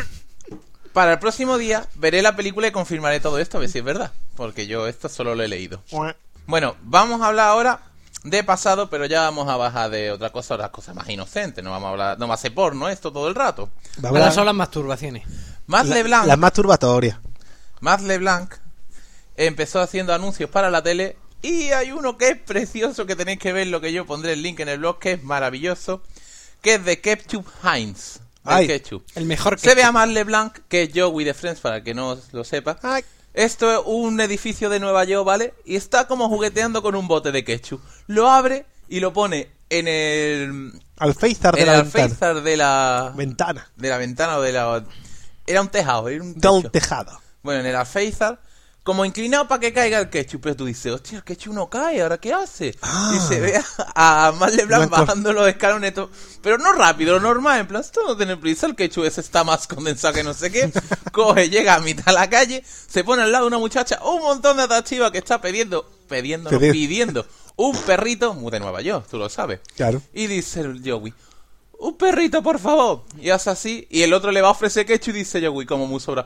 Para el próximo día veré la película y confirmaré todo esto, a ver si es verdad, porque yo esto solo lo he leído. Bueno, vamos a hablar ahora de pasado, pero ya vamos a bajar de otra cosa, otras cosas más inocentes. No vamos a hablar, no va a ser porno esto todo el rato. Ahora son las masturbaciones. Matt LeBlanc, Las masturbatorias. Matt LeBlanc empezó haciendo anuncios para la tele y hay uno que es precioso, que tenéis que ver, lo que yo pondré el link en el blog, que es maravilloso, que es de Ketchup Heinz. Del Ay. ketchup. El mejor Se ve a Matt LeBlanc, que es Joey de Friends, para el que no lo sepa. Ay. Esto es un edificio de Nueva York, ¿vale? Y está como jugueteando con un bote de ketchup. Lo abre y lo pone en el... Alféizar de en la el ventana. alféizar de la... Ventana. de la ventana o de la... Era un tejado, era un Del techo. tejado. Bueno, en el alféizar, como inclinado para que caiga el ketchup. Pero tú dices, hostia, el ketchup no cae, ¿ahora qué hace? Ah. Y se ve a Matt LeBlanc Blanco. bajando los escalones, pero no rápido, normal, en plan, esto no tiene prisa, el ketchup ese está más condensado que no sé qué. Coge, llega a mitad de la calle, se pone al lado de una muchacha, un montón de atractiva que está pidiendo un perrito, muy de Nueva York, tú lo sabes. Claro. Y dice el Joey, un perrito, por favor. Y hace así, y el otro le va a ofrecer ketchup y dice Joey, como muy sobrado,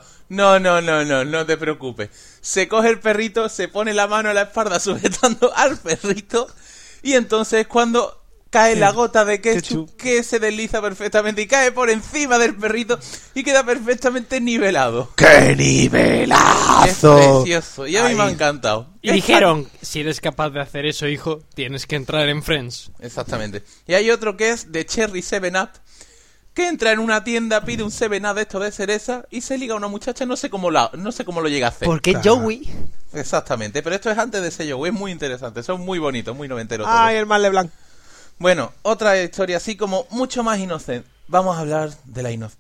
no te preocupes. Se coge el perrito, se pone la mano en la espalda sujetando al perrito, y entonces cuando cae la gota de ketchup, que se desliza perfectamente y cae por encima del perrito y queda perfectamente nivelado. ¡Qué Es nivelazo! precioso, y a mí me ha Ay. encantado. Y dijeron, si eres capaz de hacer eso, hijo, tienes que entrar en Friends. Exactamente. Y hay otro que es de Cherry 7-Up, que entra en una tienda, pide un 7-Up de esto de cereza y se liga a una muchacha, no sé cómo lo llega a hacer. ¿Por qué Claro. Joey? Exactamente, pero esto es antes de ese Joey, es muy interesante, son muy bonitos, muy noventeros. Ay, todos. el mal Leblanc. Bueno, otra historia así como mucho más inocente. Vamos a hablar de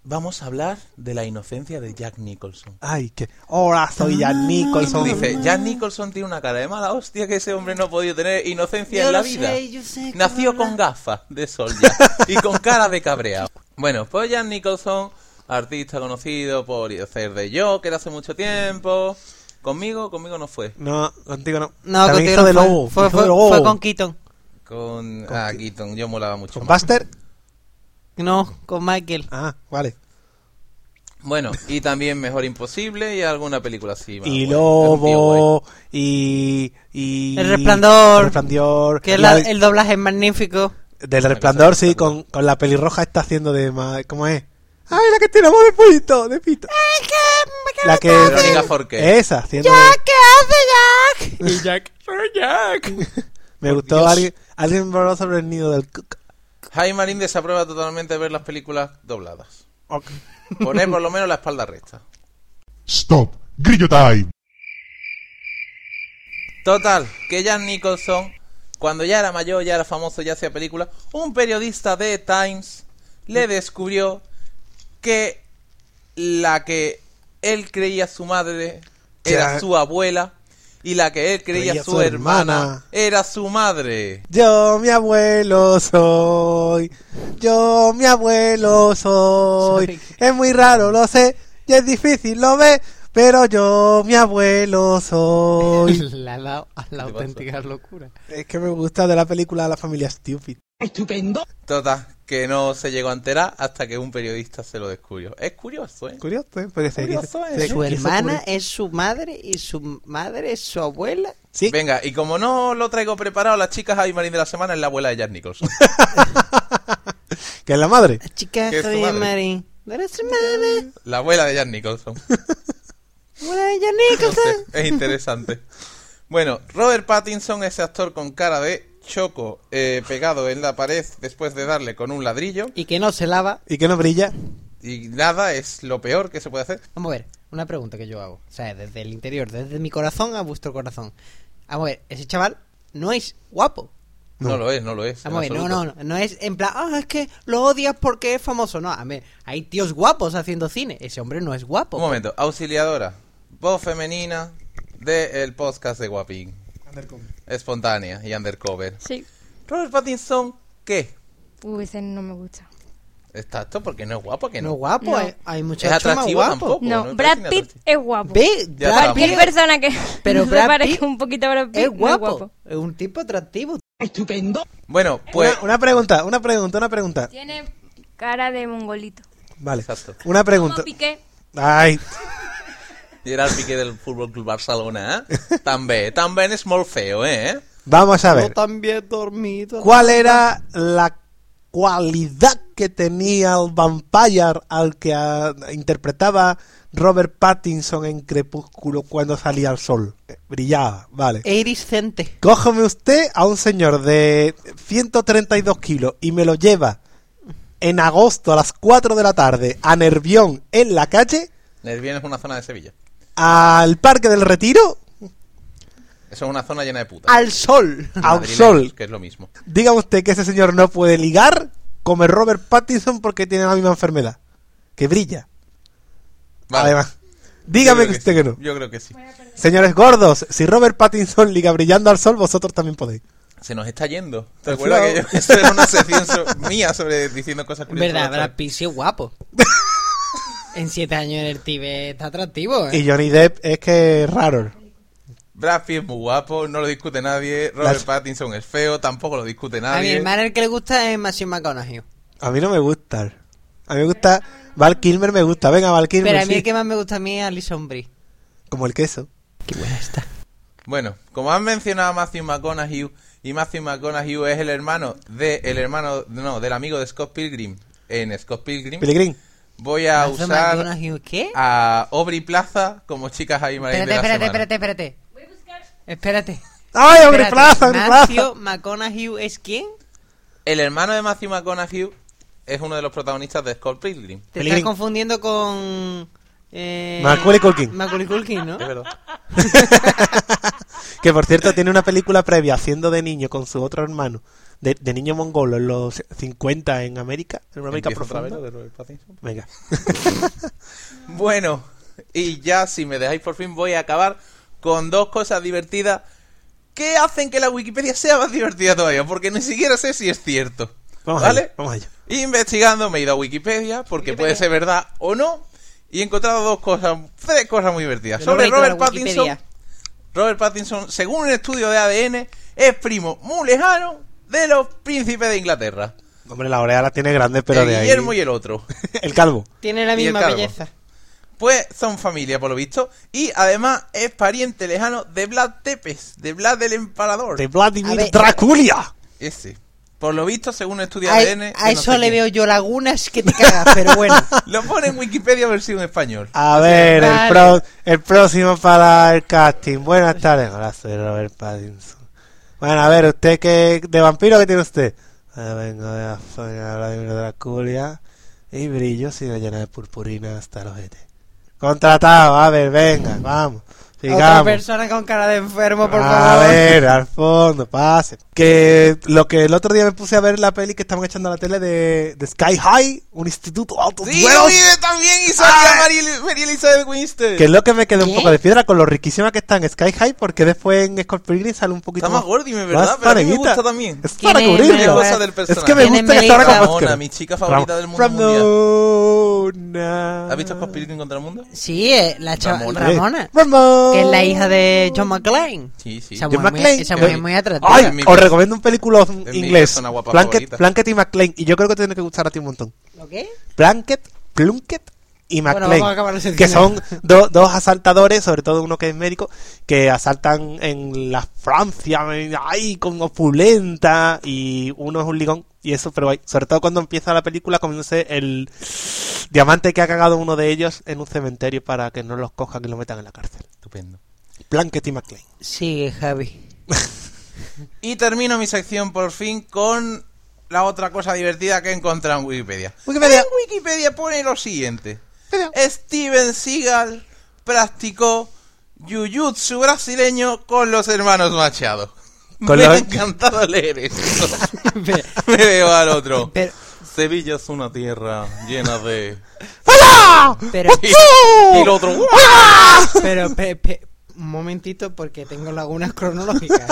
la inocencia de Jack Nicholson. Ay, que. Hola, soy Jack Tú Nicholson. dices, Jack Nicholson tiene una cara de mala hostia, que ese hombre no ha podido tener inocencia en la vida. Nació con gafas de sol ya y con cara de cabreado. Bueno, pues Jack Nicholson, artista conocido por hacer de Joker hace mucho tiempo. Conmigo no fue. No, contigo no. No, También contigo hizo no de fue. lobo. Fue, hizo de fue- lobo. fue con Keaton. Con Keaton, yo molaba mucho ¿Con más. Buster? No, con Michael. Ah, vale. Bueno, y también Mejor Imposible y alguna película así. más Y buena. Es un tío Lobo, guay. y... El Resplandor. El Resplandor. Que y el doblaje es magnífico. Del Resplandor, sí, con la pelirroja está haciendo de... ¿Cómo es? ¡Ay, la que tiene voz de pollito! De pito. La que... Verónica Forqué. Esa, haciendo... ¿Qué hace Jack? Y Jack, soy Jack. Me gustó alguien habló sobre el nido del... Jaime Marín desaprueba totalmente ver las películas dobladas. Ok. Poner por lo menos la espalda recta. Stop. Grillo Time. Total, que Jack Nicholson, cuando ya era mayor, ya era famoso, ya hacía películas, un periodista de Times le descubrió que la que él creía su madre era Ya. su abuela y la que él creía su hermana era su madre. Yo mi abuelo soy. Yo mi abuelo soy. Es muy raro, lo sé. Y es difícil, lo ves. Pero yo mi abuelo soy. Le ha dado a la ¿Qué auténtica locura. Es que me gusta de la película La familia Stupid. Total, que no se llegó a enterar hasta que un periodista se lo descubrió. Es curioso, ¿eh? Curioso, ¿eh? Porque Curioso, ¿eh? Su hermana es su madre y su madre es su abuela. Sí. Venga, y como no lo traigo preparado, la chica Jaime Marín de la semana es la abuela de Jack Nicholson. Que es la madre. La chica ¿Qué es su Javier madre? Marín. ¿No eres su madre? La abuela de Jack Nicholson. Abuela de Jack No Nicholson. sé, es interesante. Bueno, Robert Pattinson, ese actor con cara de choco pegado en la pared después de darle con un ladrillo. Y que no se lava. ¿Y que no brilla? Y nada, es lo peor que se puede hacer. Vamos a ver, una pregunta que yo hago. O sea, desde el interior, desde mi corazón a vuestro corazón. Vamos a ver, ese chaval no es guapo. No lo es, no lo es. Vamos a en ver, absoluto. no es en plan, es que lo odias porque es famoso. No, a ver, hay tíos guapos haciendo cine. Ese hombre no es guapo. Un momento, auxiliadora, voz femenina del podcast de Guapín. Espontánea y undercover. Sí. Robert Pattinson, ¿qué? Ese no me gusta. Exacto, porque no es guapo, que No no. es guapo, No. hay Es muchachos más atractivo guapos. tampoco. No, me Brad parece Pitt atractivo. es guapo. Ve, Ya Brad está. Cualquier Pitt persona que Pero se Brad parezca Pitt un poquito a Brad Pitt es no guapo, es un tipo atractivo. Bueno, pues... Una pregunta. Tiene cara de mongolito. Vale. Exacto. Una Como pregunta. Piqué. Ay, Gerard Piqué del Fútbol Club Barcelona, ¿eh? También es molt feo, ¿eh? vamos a ver. también dormido. ¿Cuál era la cualidad que tenía el vampire al que interpretaba Robert Pattinson en Crepúsculo cuando salía el sol? Brillaba, vale. Eriscente. Cójame usted a un señor de 132 kilos y me lo lleva en agosto a las 4 de la tarde a Nervión en la calle, Nervión es una zona de Sevilla. al Parque del Retiro, Eso es una zona llena de putas. Al sol. al Madrileños, sol. que es lo mismo. Diga usted que ese señor no puede ligar como Robert Pattinson porque tiene la misma enfermedad, que brilla. Vale. Además, dígame Yo que creo usted que no. Yo creo que sí. Señores gordos, si Robert Pattinson liga brillando al sol, vosotros también podéis. Se nos está yendo. ¿Te El acuerdas flow. que esto era una sección mía sobre diciendo cosas curiosas? Verdad, Brad Pitt sí es guapo. En 7 años en el Tíbet está atractivo, Y Johnny Depp es que es raro. Brad Pitt es muy guapo, no lo discute nadie. Robert Las- Pattinson es feo, tampoco lo discute A mi nadie. hermana el que le gusta es Matthew McConaughey. A mí no me gusta. A mí me gusta... Val Kilmer me gusta. Venga, Val Kilmer, Pero a mí sí. el que más me gusta a mí es Alison Brie. Como el queso. Qué buena está. Bueno, como han mencionado a Matthew McConaughey, y Matthew McConaughey es el hermano del amigo de Scott Pilgrim en Scott Pilgrim, Pelegrín. voy a Matthew usar McConaughey, ¿qué? a Aubrey Plaza como chica Jaime Marín de la semana. Espérate. Espérate. ¡Ay, Aubrey Espérate. Plaza, Aubrey Plaza! Matthew McConaughey es quién? El hermano de Matthew McConaughey es uno de los protagonistas de Scott Pilgrim. Te Pellegrin. estás confundiendo con... Macaulay Culkin. Macaulay Culkin, ¿no? Es verdad. Que por cierto tiene una película previa haciendo de niño con su otro hermano. De niño mongolo en los 50 en América. En América Empiezo otra vez profunda. lo de Robert Pattinson. Venga. Bueno, y ya si me dejáis por fin voy a acabar con dos cosas divertidas que hacen que la Wikipedia sea más divertida todavía, porque ni siquiera sé si es cierto. Vamos ¿Vale? allá, vamos allá. Investigando me he ido a Wikipedia, porque puede ser verdad o no, y he encontrado tres cosas muy divertidas. Yo Sobre no me he ido a Robert la Pattinson. Wikipedia. Robert Pattinson, según un estudio de ADN, es primo muy lejano de los príncipes de Inglaterra. Hombre, la oreja la tiene grande, pero el de ahí... Guillermo y el otro. El calvo. Tiene la Y el misma calvo. belleza. Pues son familia, por lo visto. Y además es pariente lejano de Vlad Tepes, de Vlad el Empalador. De Vladimir A ver, Draculia. Ese. Por lo visto, según estudia A, ADN... a eso le veo yo lagunas que te cagas, pero bueno. Lo pone en Wikipedia versión español. A ver, Vale. el próximo para el casting. Buenas tardes. Hola, soy Robert Pattinson. Bueno, a ver, ¿usted qué de vampiro qué tiene usted? Vengo de la zona de Vladimir Draculia y brillo sin llenar de purpurina hasta los ojete. Contratado, a ver, venga, vamos. Otra Sigamos. persona con cara de enfermo, por A favor. ver, al fondo, pase. Que lo que el otro día me puse a ver la peli que estaban echando a la tele de Sky High, un instituto de altos Sí, vuelos. lo vive también y salía María Elizabeth Winstead. Que es lo que me quedó un ¿Qué? poco de piedra con lo riquísima que está en Sky High, porque después en Scorpion sale un poquito Está más gordo, ¿verdad? más Pero a mí me pareguita. gusta también. Es ¿Quién para es cubrirlo. María cosa del Es personaje. que me ¿Quién es gusta que está Melissa? ahora con Ramona, mi chica favorita del mundo mundial. Ramona. ¿Has visto Conspirating contra el mundo? Sí, la Ramona. Ramona. Ramona. Que es la hija de John McClane. Sí, sí. Esa John mujer muy- McClane. esa mujer es muy atractiva. Ay, Es mi- os recomiendo un película mi inglés. persona guapa favorita. Plunkett y McClane. Y yo creo que te tiene que gustar a ti un montón. ¿Lo qué? Plunkett y Bueno, McClane, vamos a acabar la sección. que son dos asaltadores, sobre todo uno que es médico, que asaltan en la Francia, ay, con opulenta, y uno es un ligón, y eso, pero hay, sobre todo cuando empieza la película, comiéndose el diamante que ha cagado uno de ellos en un cementerio para que no los cojan y lo metan en la cárcel. Estupendo. Plunkett y McClane. Sigue, Javi. Y termino mi sección por fin con la otra cosa divertida que he encontrado en Wikipedia. Wikipedia. En Wikipedia pone lo siguiente. Steven Seagal practicó Jiu-Jitsu brasileño con los hermanos Machado. Con Me ha los- encantado leer esto. Me veo al otro. Pero, Sevilla es una tierra llena de... pero, Y el otro... pero, un momentito porque tengo lagunas cronológicas.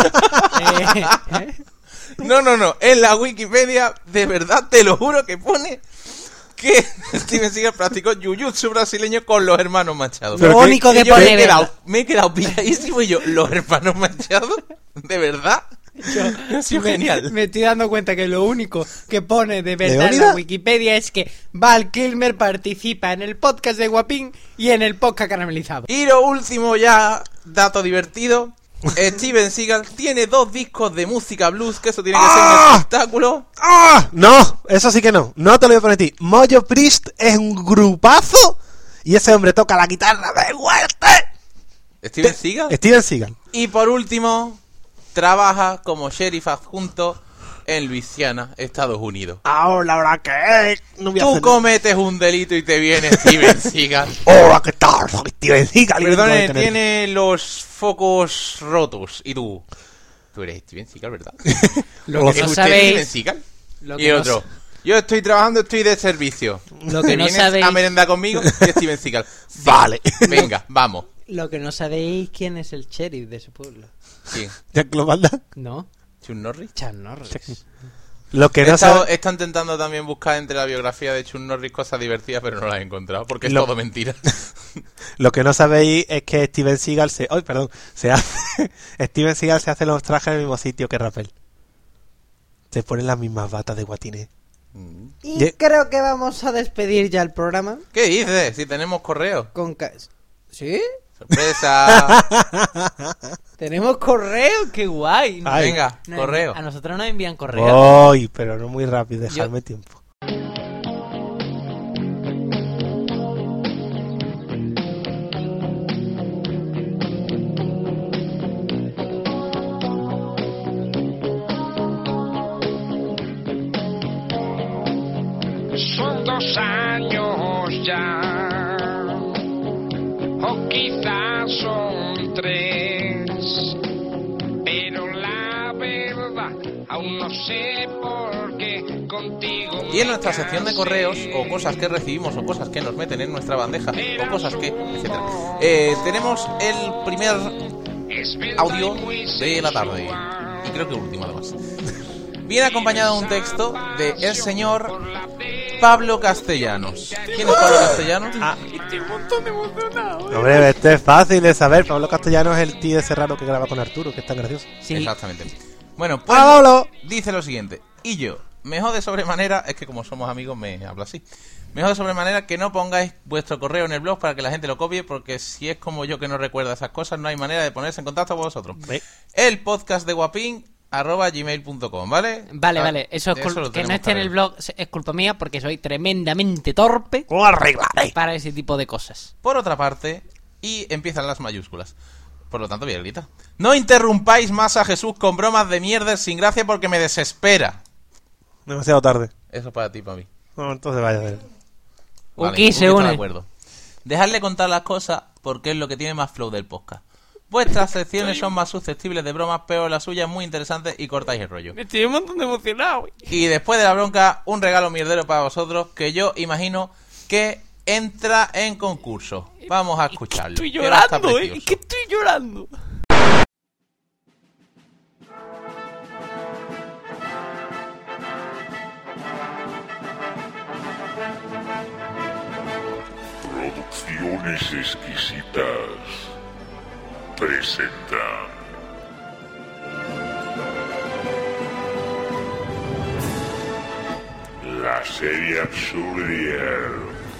No. En la Wikipedia, de verdad, te lo juro que pone que Steven Seagal practicó Jiu-Jitsu brasileño con los hermanos Machado. Lo único que Y yo pone, me he quedado pilladísimo y yo, ¿los hermanos Machado? ¿De verdad? Ha sido genial. Me estoy dando cuenta que lo único que pone de verdad en ¿Leónidas? la Wikipedia es que Val Kilmer participa en el podcast de Guapín y en el podcast caramelizado. Y lo último ya, dato divertido. Steven Seagal tiene 2 discos de música blues, que eso tiene que ser un espectáculo. ¡Ah! No, eso sí que no. No te lo voy a poner a ti. Mojo Priest es un grupazo y ese hombre toca la guitarra de muerte. Steven Seagal. Steven Seagal. Y por último, trabaja como sheriff adjunto en Luisiana, Estados Unidos. Ahora, ¿verdad que no voy a Tú hacer cometes un delito y te viene Steven Seagal. Hola, ¿qué tal? Soy Steven Seagal. y vengo a Perdone, detenerte. tiene los focos rotos. Y tú eres Steven Seagal, ¿verdad? Lo ¿Es que no usted Steven sabéis, Seagal? lo Y que no otro, sa- yo estoy trabajando, estoy de servicio. Lo ¿Te que no vienes sabéis- a merendar conmigo? Y Steven Seagal. Sí. Vale. Venga, vamos. lo que no sabéis quién es el sheriff de ese pueblo. ¿Quién? Jack lo manda. ¿No? ¿Chuck Norris? Chuck Norris. Lo que no sabe... Están intentando también buscar entre la biografía de Chuck Norris cosas divertidas, pero no las he encontrado, porque es Lo- todo mentira. Lo que no sabéis es que Steven Seagal se... ¡Ay, perdón! Se hace... Steven Seagal se hace los trajes en el mismo sitio que Rappel. Se ponen las mismas batas de guatiné. Y Ye- creo que vamos a despedir ya el programa ¿Qué dices? Si tenemos correo. con... ¿Sí? ¡Sorpresa! ¿Tenemos correo? ¡Qué guay! Ay. Venga, No, correo. A nosotros nos envían correo. ¡Ay! Pero no muy rápido, dejadme tiempo. Son 2 años ya, o quizás son 3, pero la verdad aún no sé por qué contigo. Y en nuestra sección de correos, o cosas que recibimos, o cosas que nos meten en nuestra bandeja, o cosas que, etcétera, tenemos el primer audio de la tarde, y creo que último además. Viene acompañado de un texto de el señor Pablo Castellanos. ¿Quién es Pablo Castellanos? Hombre, esto es fácil de saber. Pablo Castellanos es el tío ese raro que graba con Arturo, que es tan gracioso. Sí. Exactamente. Bueno, pues ¡Ah, Pablo! dice lo siguiente. Y yo, me jode sobremanera, es que como somos amigos me hablo así. Me jode sobremanera que no pongáis vuestro correo en el blog para que la gente lo copie, porque si es como yo que no recuerda esas cosas, no hay manera de ponerse en contacto con vosotros. El podcast de Guapín @gmail.com, ¿vale? Vale, eso es lo que no tenemos esté en el claro. blog es culpa mía porque soy tremendamente torpe ¿Cómo arreglaré? para ese tipo de cosas. Por otra parte, y empiezan las mayúsculas. Por lo tanto, Vieglita, no interrumpáis más a Jesús con bromas de mierda sin gracia porque me desespera. Demasiado tarde. Eso para ti, para mí. No, entonces vaya a ver. Uki se está une. de acuerdo. Dejadle contar las cosas porque es lo que tiene más flow del podcast. Vuestras secciones son más susceptibles de bromas, pero la suya es muy interesante y cortáis el rollo. Me estoy un montón de emocionado. Y después de la bronca, un regalo mierdero para vosotros que yo imagino que entra en concurso. Vamos a escucharlo. Estoy que va a estar llorando, precioso. que estoy llorando. Producciones exquisitas presentan la serie Absurdier.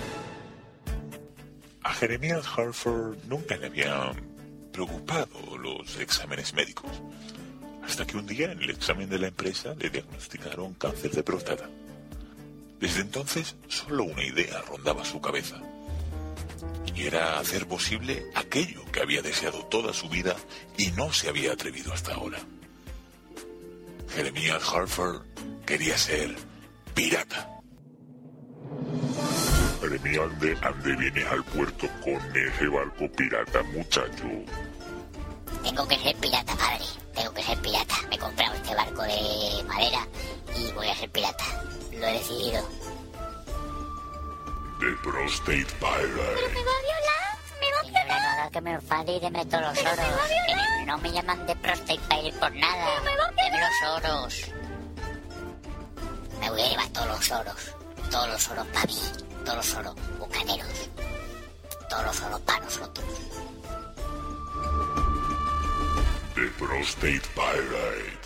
A Jeremías Harford nunca le habían preocupado los exámenes médicos, hasta que un día en el examen de la empresa le diagnosticaron cáncer de próstata. Desde entonces solo una idea rondaba su cabeza, y era hacer posible aquello que había deseado toda su vida y no se había atrevido hasta ahora. Jeremías Harford quería ser pirata. Jeremías, ¿ande vienes al puerto con ese barco pirata, muchacho? Tengo que ser pirata, padre. Tengo que ser pirata. Me he comprado este barco de madera y voy a ser pirata. Lo he decidido. The Prostate Pirate. ¡Me va a violar! ¡Me va a violar! No haga que me enfade y deme todos los oros. Que no me llaman de Prostate Pirate por nada. Deme los oros. Me voy a llevar todos los oros. Todos los oros para mí. Todos los oros bucaneros. Todos los oros para nosotros. The Prostate Pirate.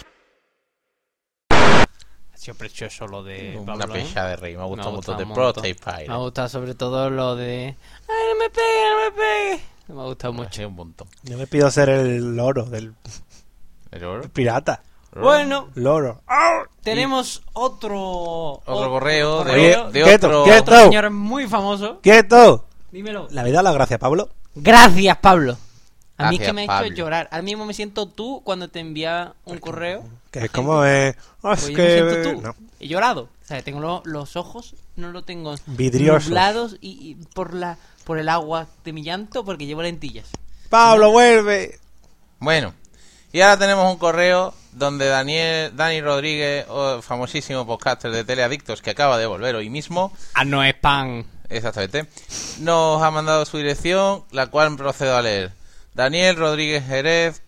Ha sido precioso lo de Una Pablo, pecha de rey. Me ha gustado mucho de un Prostate montón. Pirate. Me ha gustado sobre todo lo de... ¡Ay, no me pegue, no me pegue! Me ha gustado mucho. Un montón. Yo me pido ser el loro del ¿El oro? pirata. Bueno, Loro. tenemos otro correo de, Oye, de quieto, otro... quieto. otro señor muy famoso. ¡Quieto! Dímelo. ¿Le habéis dado las gracias, Pablo? Gracias, Pablo. A mí es Gracias, que me ha Pablo. hecho llorar. Ahora mismo me siento tú cuando te envía un correo. Que es como es Pues yo me siento tú. No. He llorado. O sea, tengo los ojos, no lo tengo Vidriosos. nublados y por el agua de mi llanto porque llevo lentillas. ¡Pablo, vuelve! Bueno, y ahora tenemos un correo donde Dani Rodríguez, famosísimo podcaster de Teleadictos, que acaba de volver hoy mismo, Ah, no es pan. exactamente, nos ha mandado su dirección, la cual procedo a leer. Daniel Rodríguez Jerez.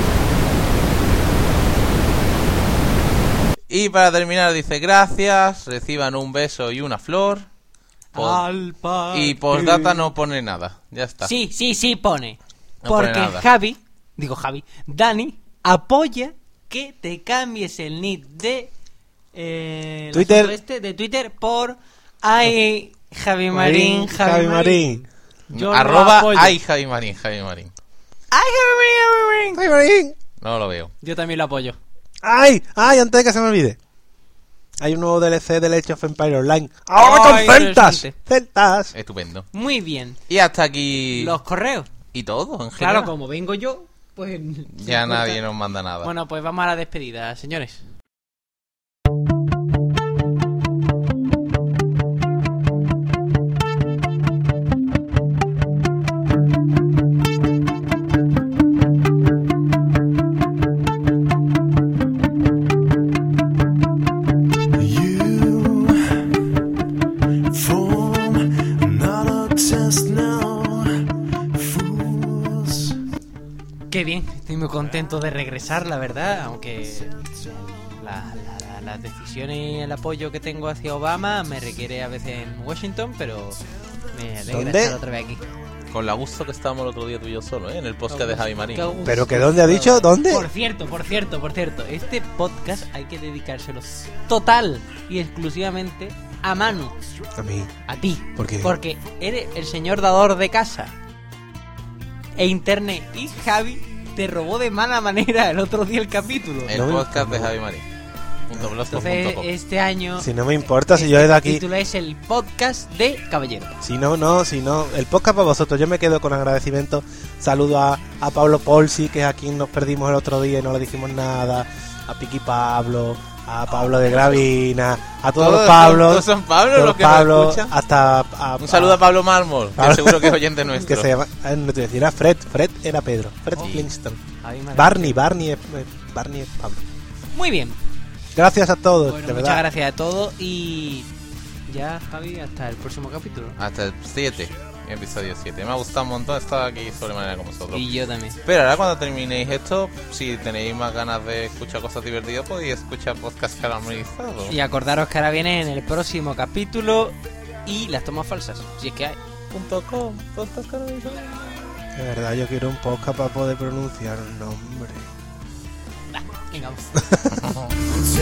Y para terminar dice: gracias, reciban un beso y una flor. Y postdata no pone nada, ya está. Sí, pone. No pone Porque nada. Dani apoya que te cambies el nick de Twitter. de Twitter por Javi Marín. Yo lo Arroba apoyo. ay Javi Marín. Javi Marín. ¡Ay, Marín! No lo veo. Yo también lo apoyo. ¡Ay! Antes de que se me olvide. Hay un nuevo DLC de Age of Empires Online. ¡Ahora con celtas! interesante. ¡Celtas! Estupendo. Muy bien. Y hasta aquí. Los correos. Y todo, en general. Claro, como vengo yo, pues... Ya nadie nos manda nada. Bueno, pues vamos a la despedida, señores. Qué bien, estoy muy contento de regresar, la verdad, aunque las decisiones y el apoyo que tengo hacia Obama me requiere a veces en Washington, pero me alegra ¿Dónde? estar otra vez aquí. Con la gusto que estábamos el otro día tú y yo solo, en el podcast de Javi Marín. ¿Pero que dónde ha dicho? ¿Dónde? Por cierto, este podcast hay que dedicárselo total y exclusivamente a Manu, A mí. a ti. ¿Por qué? Porque eres el señor dador de casa e internet, y Javi te robó de mala manera el otro día el capítulo. El No me- podcast de no. Javi Marín. Entonces este año Si no me importa, si este yo he de aquí. título es el podcast de Caballero. Si no, el podcast para vosotros. Yo me quedo con agradecimiento. Saludo a Pablo Polsi, que es a quien nos perdimos el otro día y no le dijimos nada. A Piqui Pablo, a Pablo de Gravina, a todos los Pablos. Todos son Pablos todos los que nos Pablos, escuchan. hasta Un saludo a Pablo Mármol, que Pablo- seguro que es oyente nuestro. que se llama, no te decía, era Fred era Pedro, Fred Oh. Flintstone. Javi Marín. Barney es Pablo. Muy bien. Gracias a todos, Bueno, de muchas verdad. gracias a todos y ya, Javi, hasta el próximo capítulo. Hasta el 7, episodio 7. Me ha gustado un montón estar aquí sobremanera con vosotros. Y yo también. Pero ahora cuando terminéis esto, si tenéis más ganas de escuchar cosas divertidas, podéis escuchar podcast caramelizados. Y acordaros que ahora viene en el próximo capítulo y las tomas falsas, si es que hay. .com, podcast caramelizados. De verdad, yo quiero un podcast para poder pronunciar el nombre. Venga, vamos.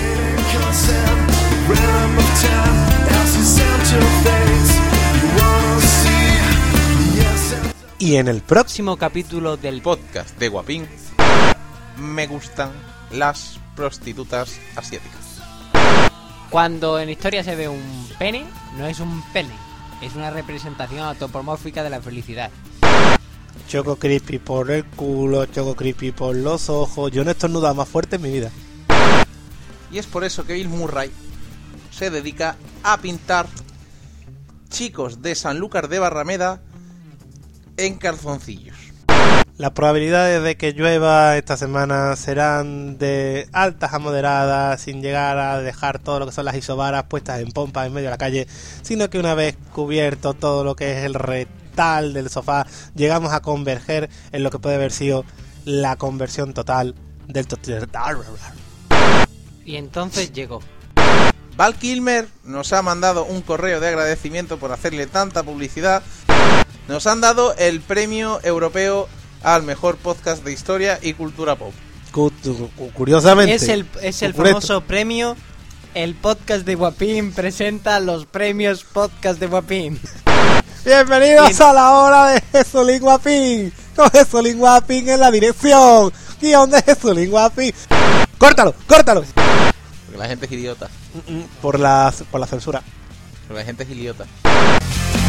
Y en el próximo Próximo capítulo del Podcast de Guapín. Me gustan las prostitutas asiáticas. Cuando en historia se ve un pene, no es un pene, es una representación antropomórfica de la felicidad. Choco creepy por el culo, choco creepy por los ojos. Yo no he estornudado más fuerte en mi vida. Y es por eso que Bill Murray se dedica a pintar chicos de Sanlúcar de Barrameda en calzoncillos. Las probabilidades de que llueva esta semana serán de altas a moderadas, sin llegar a dejar todo lo que son las isobaras puestas en pompa en medio de la calle, sino que una vez cubierto todo lo que es el retal del sofá, llegamos a converger en lo que puede haber sido la conversión total del Y entonces llegó. Val Kilmer nos ha mandado un correo de agradecimiento por hacerle tanta publicidad. Nos han dado el premio europeo al mejor podcast de historia y cultura pop. Curiosamente, Es el Cucureto. famoso premio. El podcast de Guapín presenta los premios podcast de Guapín. Bienvenidos a la hora de Jesulín Guapín, con Jesulín Guapín en la dirección, guión de Jesulín Guapín. ¡Córtalo! Porque la gente es idiota. Por la censura. Porque la gente es idiota.